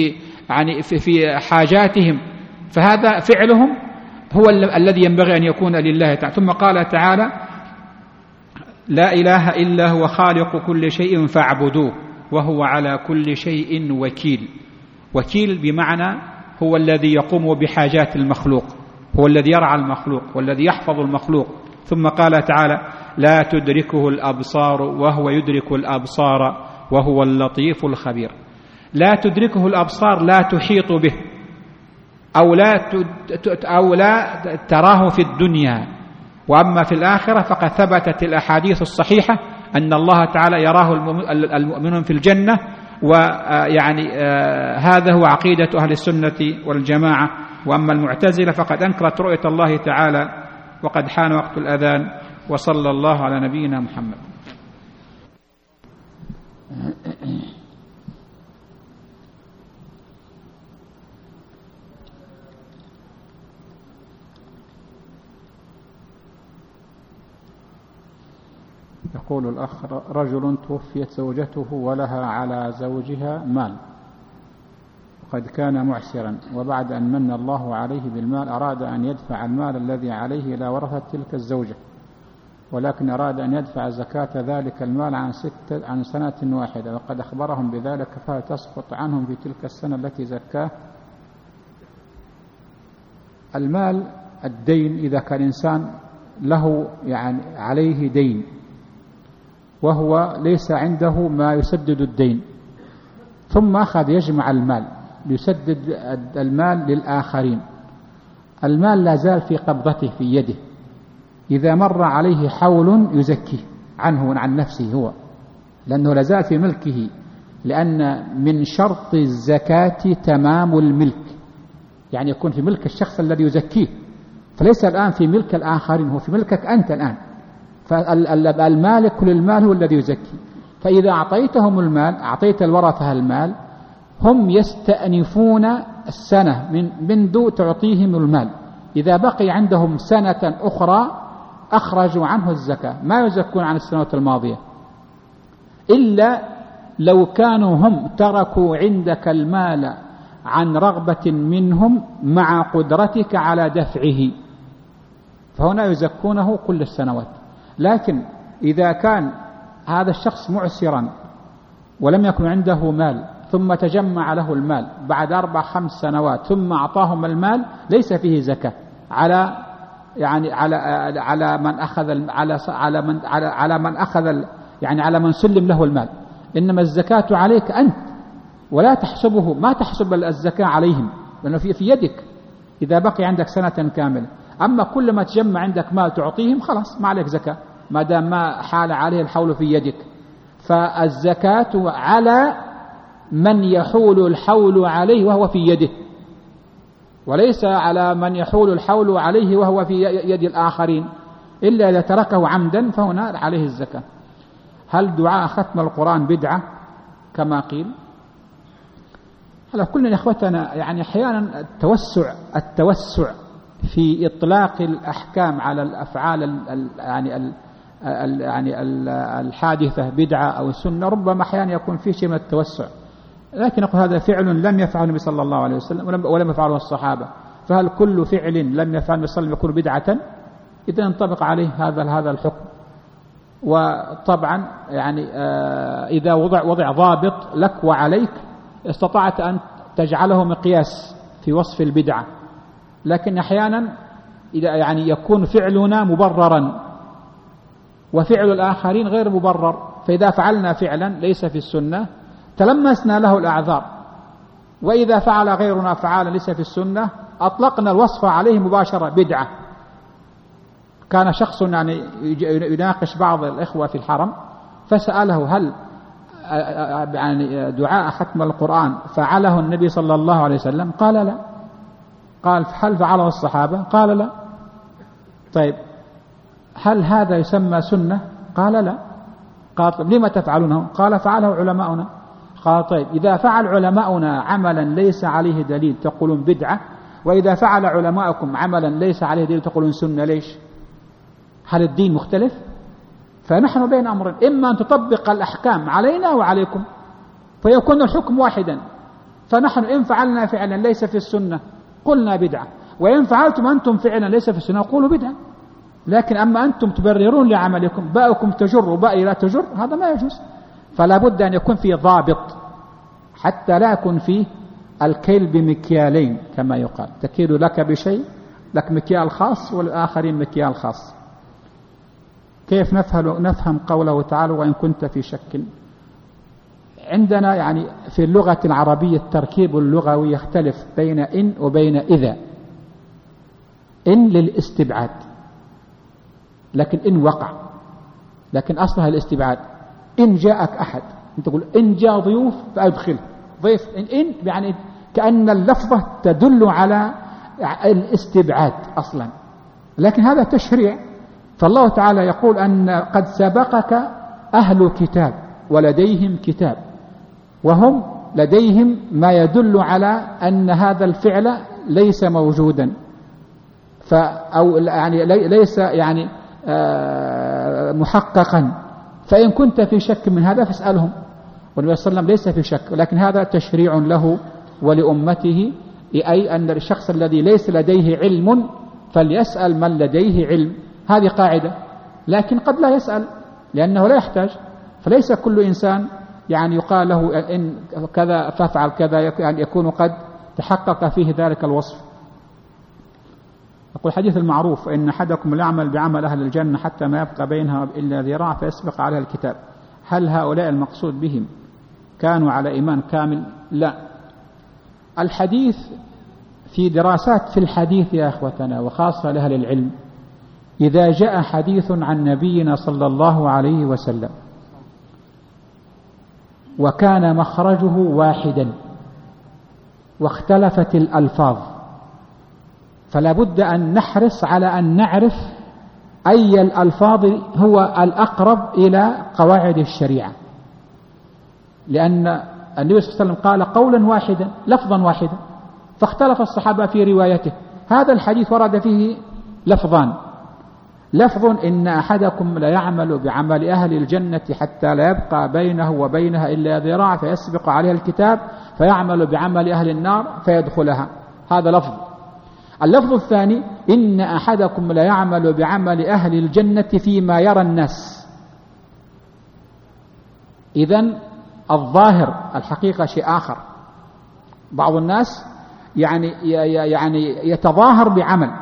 في حاجاتهم. فهذا فعلهم هو الذي ينبغي أن يكون لله تعالى. ثم قال تعالى: لا إله إلا هو خالق كل شيء فاعبدوه وهو على كل شيء وكيل. وكيل بمعنى هو الذي يقوم بحاجات المخلوق، هو الذي يرعى المخلوق والذي يحفظ المخلوق. ثم قال تعالى: لا تدركه الأبصار وهو يدرك الأبصار وهو اللطيف الخبير. لا تدركه الأبصار، لا تحيط به، أو لا تراه في الدنيا. وأما في الآخرة فقد ثبتت الأحاديث الصحيحة أن الله تعالى يراه المؤمنون في الجنة. ويعني هذا هو عقيدة أهل السنة والجماعة. وأما المعتزلة فقد أنكرت رؤية الله تعالى. وقد حان وقت الأذان، وصلى الله على نبينا محمد. يقول الأخ: رجل توفيت زوجته ولها على زوجها مال، وقد كان معسرا، وبعد أن من الله عليه بالمال أراد أن يدفع المال الذي عليه إلى ورثة تلك الزوجة، ولكن أراد أن يدفع زكاة ذلك المال عن سنة واحدة، وقد أخبرهم بذلك، فهل تسقط عنهم في تلك السنة التي زكاه؟ المال، الدين، إذا كان إنسان له يعني عليه دين وهو ليس عنده ما يسدد الدين، ثم أخذ يجمع المال ليسدد المال للآخرين، المال لا زال في قبضته في يده، إذا مر عليه حول يزكيه عنه عن نفسه هو، لأنه لا زال في ملكه، لأن من شرط الزكاة تمام الملك، يعني يكون في ملك الشخص الذي يزكيه، فليس الآن في ملك الآخرين، هو في ملكك أنت الآن. فالمالك للمال هو الذي يزكي. فإذا أعطيتهم المال، أعطيت الورثة المال، هم يستأنفون السنة منذ تعطيهم المال، إذا بقي عندهم سنة أخرى أخرجوا عنه الزكاة، ما يزكون عن السنوات الماضية، إلا لو كانوا هم تركوا عندك المال عن رغبة منهم مع قدرتك على دفعه، فهنا يزكونه كل السنوات. لكن إذا كان هذا الشخص معسرا ولم يكن عنده مال، ثم تجمع له المال بعد 4-5 سنوات ثم أعطاهم المال، ليس فيه زكاة على من أخذ على من سلم له المال، إنما الزكاة عليك أنت، ولا تحسبه، ما تحسب الزكاة عليهم، لأنه في يدك إذا بقي عندك سنة كاملة. أما كل ما تجمع عندك مال تعطيهم خلاص ما عليك زكاة ما دام ما حال عليه الحول في يدك. فالزكاة على من يحول الحول عليه وهو في يده، وليس على من يحول الحول عليه وهو في يد الآخرين، إلا إذا تركه عمدا فهنا عليه الزكاة. هل دعاء ختم القرآن بدعة كما قيل؟ هلا كلنا يا إخوتنا يعني أحيانا التوسع في إطلاق الأحكام على الأفعال الحادثة بدعة أو سنة ربما أحيانا يكون فيه شيء من التوسع، لكن أقول هذا فعل لم يفعله النبي صلى الله عليه وسلم ولم يفعله الصحابة، فهل كل فعل لم يفعله النبي صلى الله عليه وسلم يكون بدعة؟ إذا ينطبق عليه هذا الحكم. وطبعا يعني إذا وضع ضابط لك وعليك استطعت أن تجعله مقياس في وصف البدعة، لكن أحيانا إذا يعني يكون فعلنا مبررا وفعل الآخرين غير مبرر، فإذا فعلنا فعلا ليس في السنة تلمسنا له الأعذار، وإذا فعل غيرنا فعالا ليس في السنة أطلقنا الوصف عليه مباشرة بدعة. كان شخص يعني يناقش بعض الإخوة في الحرم فسأله هل يعني دعاء ختم القرآن فعله النبي صلى الله عليه وسلم؟ قال لا. قال هل فعله الصحابة؟ قال لا. طيب هل هذا يسمى سنة؟ قال لا. قال طيب لما تفعلونه؟ قال فعله علماؤنا. قال طيب إذا فعل علماؤنا عملا ليس عليه دليل تقولون بدعة، وإذا فعل علماؤكم عملا ليس عليه دليل تقولون سنة، ليش؟ هل الدين مختلف؟ فنحن بين أمرين، إما أن تطبق الأحكام علينا وعليكم فيكون الحكم واحدا، فنحن إن فعلنا فعلا ليس في السنة قلنا بدعة، وإن فعلتم أنتم فعلا ليس في السنة قولوا بدعة. لكن أما أنتم تبررون لعملكم باءكم تجر وباء لا تجر، هذا ما يجوز. فلا بد أن يكون فيه ضابط حتى لا يكون فيه الكيل بمكيالين كما يقال، تكيل لك بشيء لك مكيال خاص والآخرين مكيال خاص. كيف نفهم قوله تعالى وإن كنت في شك؟ عندنا يعني في اللغة العربية التركيب اللغوي يختلف بين إن وبين إذا. إن للاستبعاد، لكن إن وقع، لكن أصلها الاستبعاد. إن جاءك أحد أنت تقول إن جاء ضيوف فأدخل ضيف، إن يعني كأن اللفظة تدل على الاستبعاد أصلا، لكن هذا تشريع. فالله تعالى يقول أن قد سبقك أهل كتاب ولديهم كتاب، وهم لديهم ما يدل على أن هذا الفعل ليس موجودا، أو يعني ليس يعني محققا. فإن كنت في شك من هذا فاسألهم، والنبي صلى الله عليه وسلم ليس في شك، لكن هذا تشريع له ولأمته، أي أن الشخص الذي ليس لديه علم فليسأل من لديه علم، هذه قاعدة. لكن قد لا يسأل لأنه لا يحتاج، فليس كل إنسان يعني يقال له إن كذا فافعل كذا يعني يكون قد تحقق فيه ذلك الوصف. يقول الحديث المعروف إن أحدكم لا يعمل بعمل أهل الجنة حتى ما يبقى بينها إلا ذراع فيسبق عليها الكتاب. هل هؤلاء المقصود بهم كانوا على إيمان كامل؟ لا. الحديث في دراسات في الحديث يا أخوتنا وخاصة لأهل العلم، إذا جاء حديث عن نبينا صلى الله عليه وسلم وكان مخرجه واحدا واختلفت الألفاظ، فلا بد أن نحرص على أن نعرف أي الألفاظ هو الأقرب إلى قواعد الشريعة، لأن النبي صلى الله عليه وسلم قال قولا واحدا لفظا واحدا، فاختلف الصحابة في روايته. هذا الحديث ورد فيه لفظان، لفظ إن أحدكم لا يعمل بعمل أهل الجنة حتى لا يبقى بينه وبينها إلا ذراع فيسبق عليها الكتاب فيعمل بعمل أهل النار فيدخلها، هذا لفظ. اللفظ الثاني إن أحدكم لا يعمل بعمل أهل الجنة فيما يرى الناس. إذن الظاهر الحقيقة شيء آخر. بعض الناس يعني يتظاهر بعمل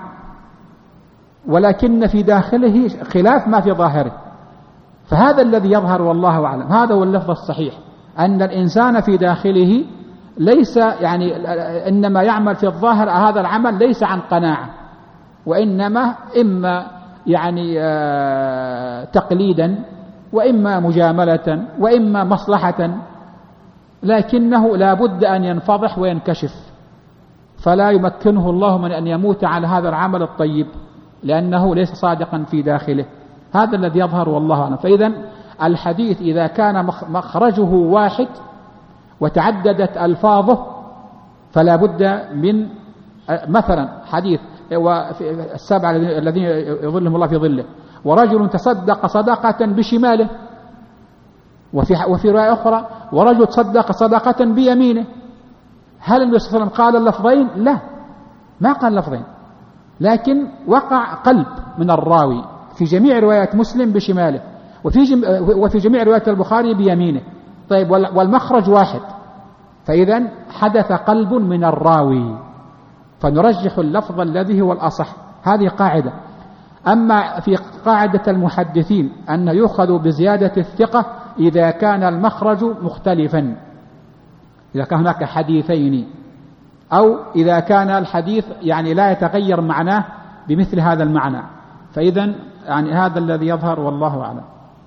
ولكن في داخله خلاف ما في ظاهره، فهذا الذي يظهر والله أعلم. هذا هو اللفظ الصحيح، أن الإنسان في داخله ليس يعني إنما يعمل في الظاهر هذا العمل ليس عن قناعة، وإنما إما يعني تقليدا وإما مجاملة وإما مصلحة، لكنه لا بد أن ينفضح وينكشف، فلا يمكنه الله من أن يموت على هذا العمل الطيب لأنه ليس صادقا في داخله. هذا الذي يظهر والله أعلم. فإذا الحديث إذا كان مخرجه واحد وتعددت ألفاظه فلا بد من مثلا حديث السبعة الذين يظلهم الله في ظله، ورجل تصدق صدقة بشماله، وفي رواية أخرى ورجل تصدق صدقة بيمينه. هل النبي صلى الله عليه وسلم قال اللفظين؟ لا، ما قال لفظين، لكن وقع قلب من الراوي في جميع روايات مسلم بشماله، وفي جميع روايات البخاري بيمينه. طيب، والمخرج واحد، فإذا حدث قلب من الراوي، فنرجح اللفظ الذي هو الأصح. هذه قاعدة. أما في قاعدة المحدثين أن يؤخذ بزيادة الثقة إذا كان المخرج مختلفا، إذا كان هناك حديثين، أو إذا كان الحديث يعني لا يتغير معناه بمثل هذا المعنى، فإذا يعني هذا الذي يظهر والله أعلم.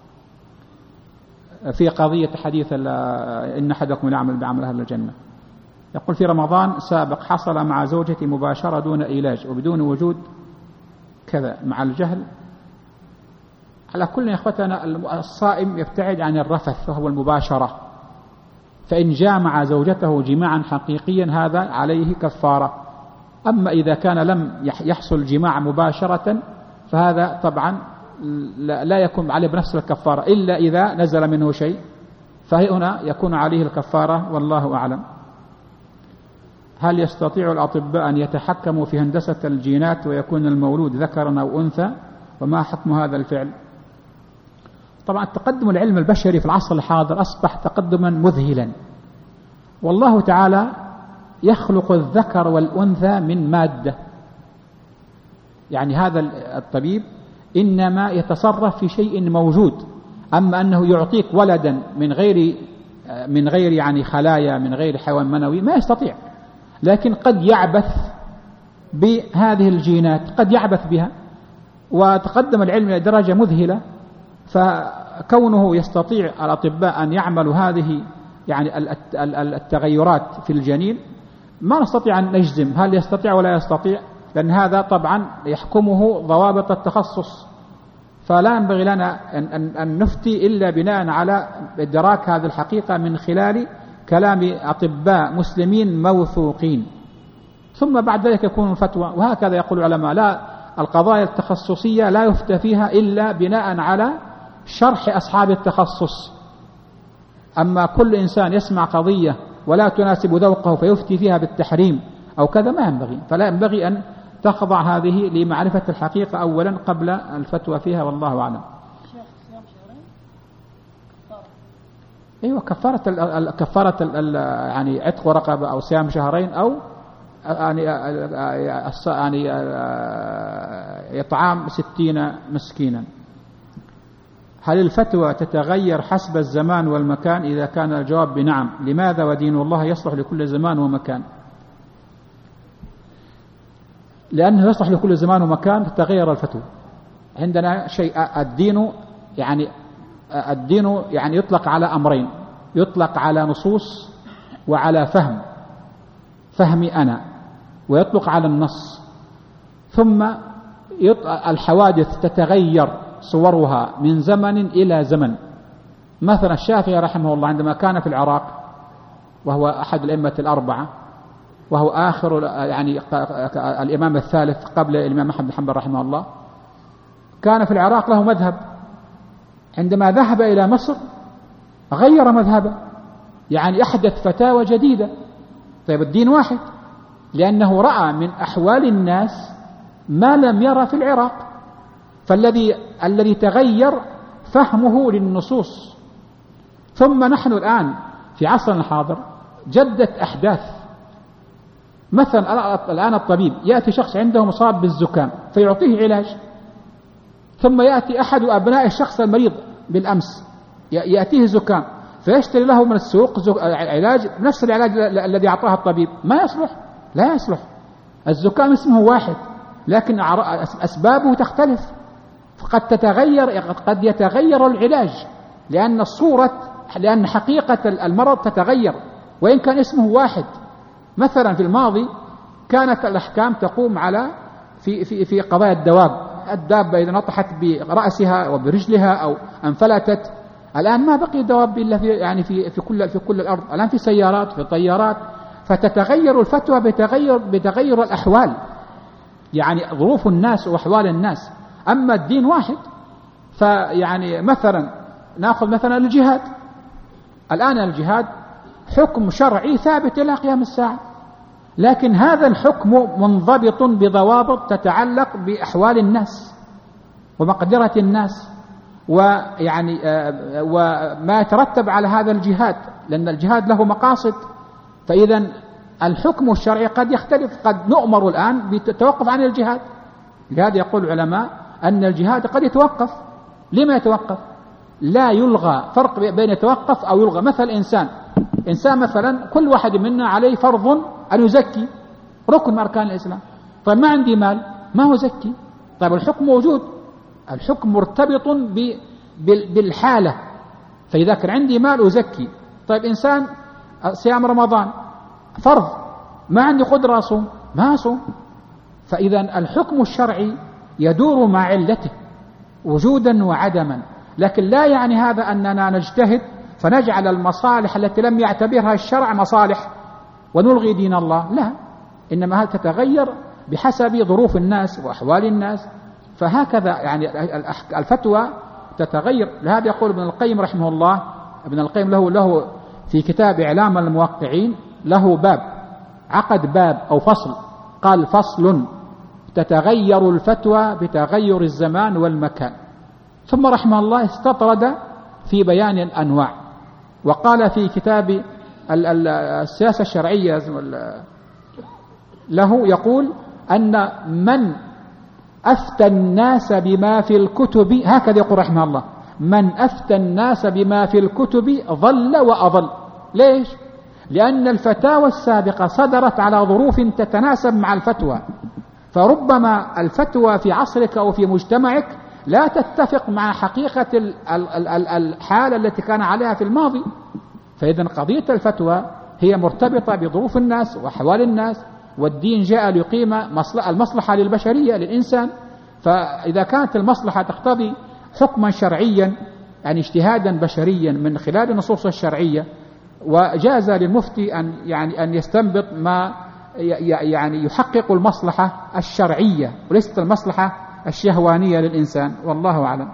في قضية حديث إن أحدكم يعمل بعمل أهل الجنة، يقول في رمضان سابق حصل مع زوجتي مباشرة دون علاج وبدون وجود كذا مع الجهل. على كل يا إخوتنا الصائم يبتعد عن الرفث وهو المباشرة، فإن جامع زوجته جماعا حقيقيا هذا عليه كفارة. أما إذا كان لم يحصل جماع مباشرة فهذا طبعا لا يكون عليه بنفس الكفارة، إلا إذا نزل منه شيء، فهنا يكون عليه الكفارة والله أعلم. هل يستطيع الأطباء أن يتحكموا في هندسة الجينات ويكون المولود ذكرا أو أنثى، وما حكم هذا الفعل؟ طبعا تقدم العلم البشري في العصر الحاضر أصبح تقدما مذهلا، والله تعالى يخلق الذكر والأنثى من مادة، يعني هذا الطبيب إنما يتصرف في شيء موجود. أما أنه يعطيك ولدا من غير يعني خلايا، من غير حيوان منوي، ما يستطيع، لكن قد يعبث بهذه الجينات، قد يعبث بها، وتقدم العلم إلى درجة مذهلة. فكونه يستطيع الأطباء أن يعملوا هذه يعني التغيرات في الجنين، ما نستطيع أن نجزم هل يستطيع ولا يستطيع، لأن هذا طبعا يحكمه ضوابط التخصص، فلا ينبغي لنا أن نفتي إلا بناء على إدراك هذه الحقيقة من خلال كلام أطباء مسلمين موثوقين، ثم بعد ذلك يكون الفتوى. وهكذا يقول العلماء، لا، القضايا التخصصية لا يفتى فيها إلا بناء على شرح أصحاب التخصص. أما كل إنسان يسمع قضية ولا تناسب ذوقه فيفتي فيها بالتحريم أو كذا ما ينبغي، فلا ينبغي أن تخضع هذه لمعرفة الحقيقة أولا قبل الفتوى فيها والله أعلم. أيوة، كفارة يعني عتق رقبة أو صيام شهرين أو يعني إطعام 60 مسكينا. هل الفتوى تتغير حسب الزمان والمكان؟ إذا كان الجواب بنعم، لماذا ودين الله يصلح لكل زمان ومكان؟ لأنه يصلح لكل زمان ومكان تتغير الفتوى. عندنا شيء الدين يعني يطلق على أمرين، يطلق على نصوص وعلى فهمي أنا، ويطلق على النص. ثم الحوادث تتغير صورها من زمن إلى زمن. مثلا الشافعي رحمه الله عندما كان في العراق، وهو أحد الأئمة الأربعة، وهو آخر يعني الإمام الثالث قبل الإمام أحمد بن حنبل رحمه الله، كان في العراق له مذهب، عندما ذهب إلى مصر غير مذهبه، يعني أحدث فتاوى جديدة. طيب الدين واحد، لأنه رأى من أحوال الناس ما لم يرى في العراق، فالذي تغير فهمه للنصوص. ثم نحن الآن في عصرنا الحاضر جدت أحداث. مثلا الآن الطبيب يأتي شخص عنده مصاب بالزكام فيعطيه علاج، ثم يأتي أحد أبناء الشخص المريض بالأمس يأتيه زكام فيشتري له من السوق علاج نفس العلاج الذي أعطاه الطبيب، ما يصلح، لا يصلح. الزكام اسمه واحد، لكن أسبابه تختلف، قد يتغير العلاج، لأن حقيقة المرض تتغير وإن كان اسمه واحد. مثلا في الماضي كانت الأحكام تقوم على في قضايا الدواب، الدابة إذا نطحت برأسها وبرجلها أو انفلتت. الآن ما بقي دواب إلا في كل الأرض، الآن في سيارات، في طيارات، فتتغير الفتوى بتغير الأحوال، يعني ظروف الناس وأحوال الناس. أما الدين واحد، فيعني مثلا نأخذ مثلا الجهاد. الآن الجهاد حكم شرعي ثابت إلى قيام الساعة، لكن هذا الحكم منضبط بضوابط تتعلق بأحوال الناس ومقدرة الناس، ويعني وما يترتب على هذا الجهاد، لأن الجهاد له مقاصد. فإذا الحكم الشرعي قد يختلف، قد نؤمر الآن بالتوقف عن الجهاد. لهذا يقول العلماء أن الجهاد قد يتوقف. لما يتوقف؟ لا يلغى، فرق بين يتوقف أو يلغى. مثل إنسان مثلا كل واحد منا عليه فرض أن يزكي، ركن من أركان الإسلام. طيب ما عندي مال، ما هو زكي. طيب الحكم موجود، الحكم مرتبط بالحالة، فإذا كان عندي مال أزكي. طيب إنسان صيام رمضان فرض، ما عندي قدرة أصوم، ما أصوم. فإذا الحكم الشرعي يدور مع علته وجودا وعدما، لكن لا يعني هذا أننا نجتهد فنجعل المصالح التي لم يعتبرها الشرع مصالح ونلغي دين الله، لا، إنما هذا تتغير بحسب ظروف الناس وأحوال الناس. فهكذا يعني الفتوى تتغير. لهذا يقول ابن القيم رحمه الله، ابن القيم له في كتاب إعلام الموقعين له باب، عقد باب أو فصل، قال: فصل تتغير الفتوى بتغير الزمان والمكان. ثم رحمه الله استطرد في بيان الأنواع، وقال في كتاب السياسة الشرعية له، يقول أن من أفتى الناس بما في الكتب، هكذا يقول رحمه الله: من أفتى الناس بما في الكتب ضل وأضل. ليش؟ لأن الفتاوى السابقة صدرت على ظروف تتناسب مع الفتوى، فربما الفتوى في عصرك أو في مجتمعك لا تتفق مع حقيقة الحالة التي كان عليها في الماضي. فإذا قضية الفتوى هي مرتبطة بظروف الناس وأحوال الناس، والدين جاء ليقيم المصلحة للبشرية للإنسان. فإذا كانت المصلحة تقتضي حكما شرعيا، يعني اجتهادا بشريا من خلال النصوص الشرعية، وجاز للمفتي أن يستنبط ما يعني يحقق المصلحة الشرعية وليست المصلحة الشهوانية للإنسان، والله أعلم.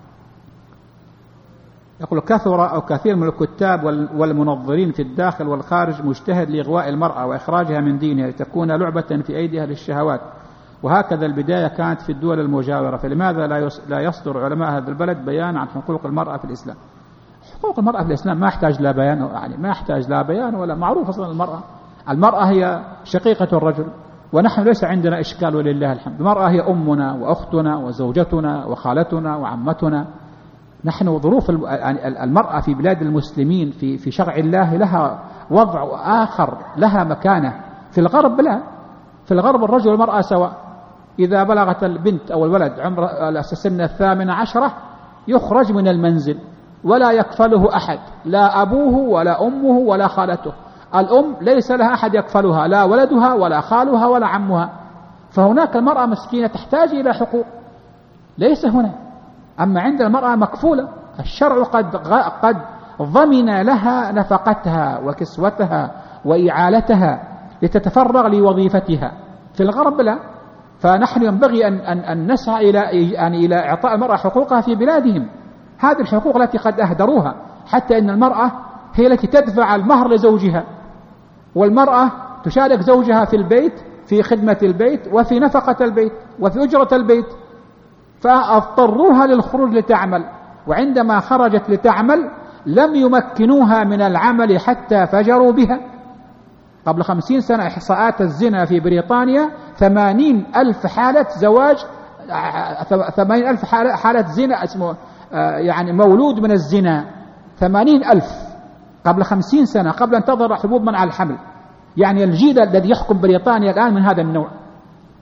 يقول: كثر أو كثير من الكتاب والمنظرين في الداخل والخارج مجتهد لإغواء المرأة وإخراجها من دينها لتكون لعبة في أيديها للشهوات، وهكذا البداية كانت في الدول المجاورة، فلماذا لا يصدر علماء هذا البلد بيان عن حقوق المرأة في الإسلام؟ حقوق المرأة في الإسلام ما يحتاج لا بيان، يعني ما يحتاج لا بيان ولا معروف. أصلا المرأة هي شقيقة الرجل، ونحن ليس عندنا إشكال ولله الحمد. المرأة هي أمنا وأختنا وزوجتنا وخالتنا وعمتنا. نحن ظروف المرأة في بلاد المسلمين في شرع الله لها وضع آخر، لها مكانة. في الغرب لا، في الغرب الرجل والمرأة سواء. إذا بلغت البنت أو الولد عمر سن 18 يخرج من المنزل ولا يكفله أحد، لا أبوه ولا أمه ولا خالته. الأم ليس لها أحد يكفلها، لا ولدها ولا خالها ولا عمها. فهناك المرأة مسكينة تحتاج إلى حقوق، ليس هنا. أما عند المرأة مكفولة، الشرع قد ضمن لها نفقتها وكسوتها وإعالتها لتتفرغ لوظيفتها. في الغرب لا. فنحن ينبغي أن نسعى إلى إعطاء المرأة حقوقها في بلادهم. هذه الحقوق التي قد أهدروها، حتى أن المرأة هي التي تدفع المهر لزوجها، والمرأة تشارك زوجها في البيت، في خدمة البيت وفي نفقة البيت وفي أجرة البيت. فاضطروها للخروج لتعمل، وعندما خرجت لتعمل لم يمكنوها من العمل حتى فجروا بها. قبل 50 سنة إحصاءات الزنا في بريطانيا 80,000 حالة زواج، 80,000 حالة زنا، اسمه يعني مولود من الزنا، 80,000 قبل 50 سنة، قبل أن تظهر حبوب منع الحمل. يعني الجيل الذي يحكم بريطانيا الآن من هذا النوع.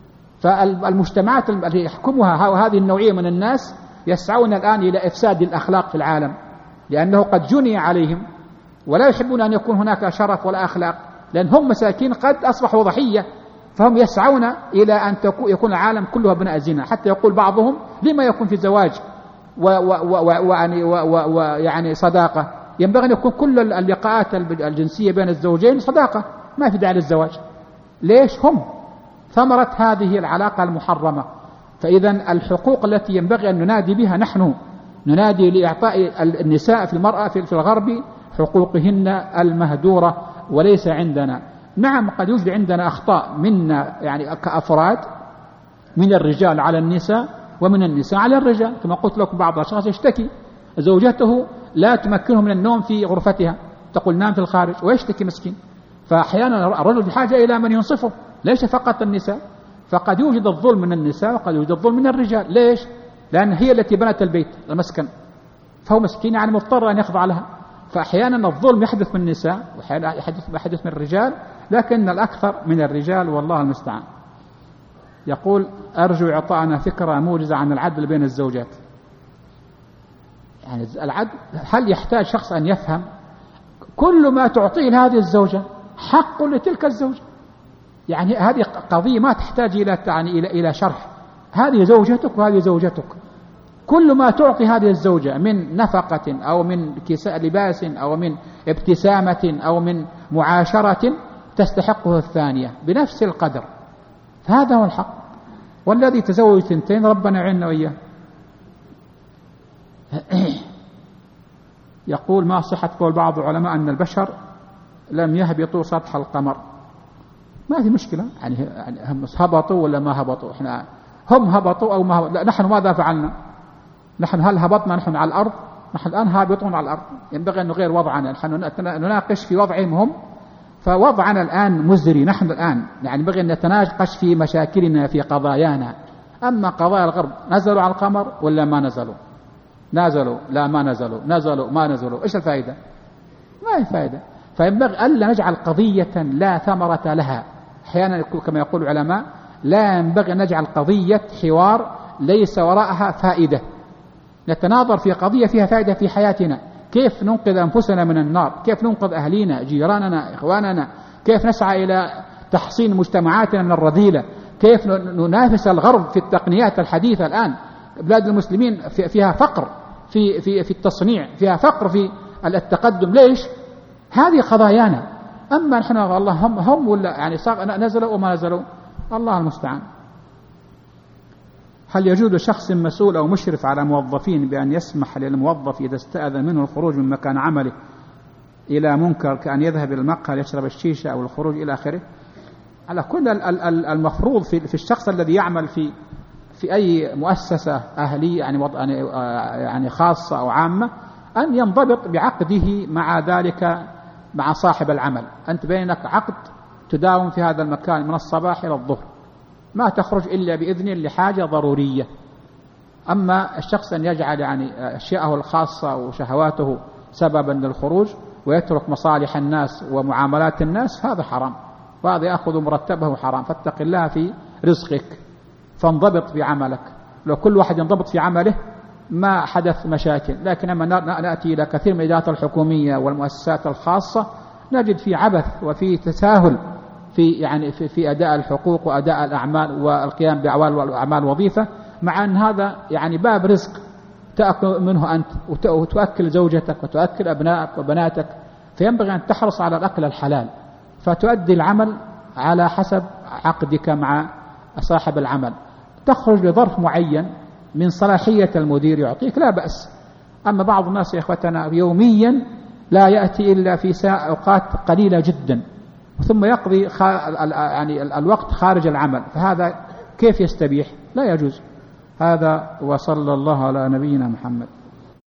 فالمجتمعات التي يحكمها هذه النوعية من الناس يسعون الآن إلى إفساد الأخلاق في العالم، لأنه قد جني عليهم ولا يحبون أن يكون هناك شرف ولا أخلاق، لأن هم مساكين قد أصبحوا ضحية، فهم يسعون إلى أن يكون العالم كله أبناء زنا. حتى يقول بعضهم لما يكون في زواج ويعني صداقة، ينبغي أن يكون كل اللقاءات الجنسية بين الزوجين صداقة، ما في داعي للزواج. ليش؟ هم ثمرة هذه العلاقة المحرمة. فإذا الحقوق التي ينبغي أن ننادي بها، نحن ننادي لإعطاء النساء في المرأة في الغرب حقوقهن المهدورة وليس عندنا. نعم قد يوجد عندنا أخطاء منا يعني كأفراد، من الرجال على النساء ومن النساء على الرجال. كما قلت لكم بعض الأشخاص يشتكي زوجته لا تمكنه من النوم في غرفتها، تقول نام في الخارج، ويشتكي مسكين. فأحيانا الرجل بحاجة إلى من ينصفه، ليس فقط النساء. فقد يوجد الظلم من النساء وقد يوجد الظلم من الرجال. ليش؟ لأن هي التي بنت البيت المسكن، فهو مسكين يعني مضطر أن يخضع لها. فأحيانا الظلم يحدث من النساء وأحيانا يحدث من الرجال، لكن الأكثر من الرجال والله المستعان. يقول أرجو إعطاءنا فكرة موجزة عن العدل بين الزوجات. يعني العدل، هل يحتاج شخص أن يفهم كل ما تعطيه هذه الزوجة حق لتلك الزوجة؟ يعني هذه قضية ما تحتاج إلى شرح. هذه زوجتك وهذه زوجتك، كل ما تعطي هذه الزوجة من نفقة أو من كساء لباس أو من ابتسامة أو من معاشرة تستحقه الثانية بنفس القدر. هذا هو الحق. والذي تزوج ثنتين ربنا يعيننا وإياه. يقول ما صحة قول بعض العلماء أن البشر لم يهبطوا سطح القمر؟ ما في مشكلة، يعني هم هبطوا ولا ما هبطوا، احنا هم هبطوا أو ما هبطوا، لا نحن ماذا فعلنا؟ نحن هل هبطنا نحن على الأرض؟ نحن الآن هابطون على الأرض، ينبغي أن نغير وضعنا. نحن نناقش في وضعهم هم، فوضعنا الآن مزري. نحن الآن يعني ينبغي أن نتناقش في مشاكلنا في قضايانا. أما قضايا الغرب، نزلوا على القمر ولا ما نزلوا؟ نزلوا لا ما نزلوا، نزلوا ما نزلوا، إيش الفائدة؟ ما هي فائدة. فينبغي ألا نجعل قضية لا ثمرة لها. أحيانا كما يقول العلماء لا ينبغي أن نجعل قضية حوار ليس وراءها فائدة. نتناظر في قضية فيها فائدة في حياتنا، كيف ننقذ أنفسنا من النار، كيف ننقذ أهلينا جيراننا إخواننا، كيف نسعى إلى تحصين مجتمعاتنا من الرذيلة، كيف ننافس الغرب في التقنيات الحديثة. الآن بلاد المسلمين فيها فقر في التصنيع، فيها فقر في التقدم. ليش؟ هذه قضايانا. أما نحن والله هم ولا يعني نزلوا وما نزلوا، الله المستعان. هل يجوز لشخص مسؤول أو مشرف على موظفين بأن يسمح للموظف إذا استأذن منه الخروج من مكان عمله إلى منكر كأن يذهب إلى المقهى ليشرب الشيشة أو الخروج إلى آخره؟ على كل المفروض في الشخص الذي يعمل في أي مؤسسة أهلية يعني خاصة أو عامة أن ينضبط بعقده مع ذلك مع صاحب العمل. أنت بينك عقد تداوم في هذا المكان من الصباح إلى الظهر، ما تخرج إلا بإذن لحاجة ضرورية. أما الشخص أن يجعل يعني أشياءه الخاصة وشهواته سببا للخروج ويترك مصالح الناس ومعاملات الناس، هذا حرام، وهذا يأخذ مرتبه حرام. فاتق الله في رزقك، فانضبط بعملك. لو كل واحد ينضبط في عمله ما حدث مشاكل. لكن لما نأتي إلى كثير من الإدارات الحكومية والمؤسسات الخاصة نجد في عبث وفي تساهل في أداء الحقوق وأداء الأعمال والقيام بأعمال الوظيفة، مع أن هذا يعني باب رزق تأكل منه أنت وتؤكل زوجتك وتؤكل أبنائك وبناتك. فينبغي أن تحرص على الأكل الحلال، فتؤدي العمل على حسب عقدك مع صاحب العمل. تخرج لظرف معين من صلاحية المدير يعطيك لا بأس. أما بعض الناس يا إخوتنا يوميا لا يأتي إلا في أوقات قليلة جدا، ثم يقضي يعني الوقت خارج العمل، فهذا كيف يستبيح؟ لا يجوز هذا. وصلى الله على نبينا محمد.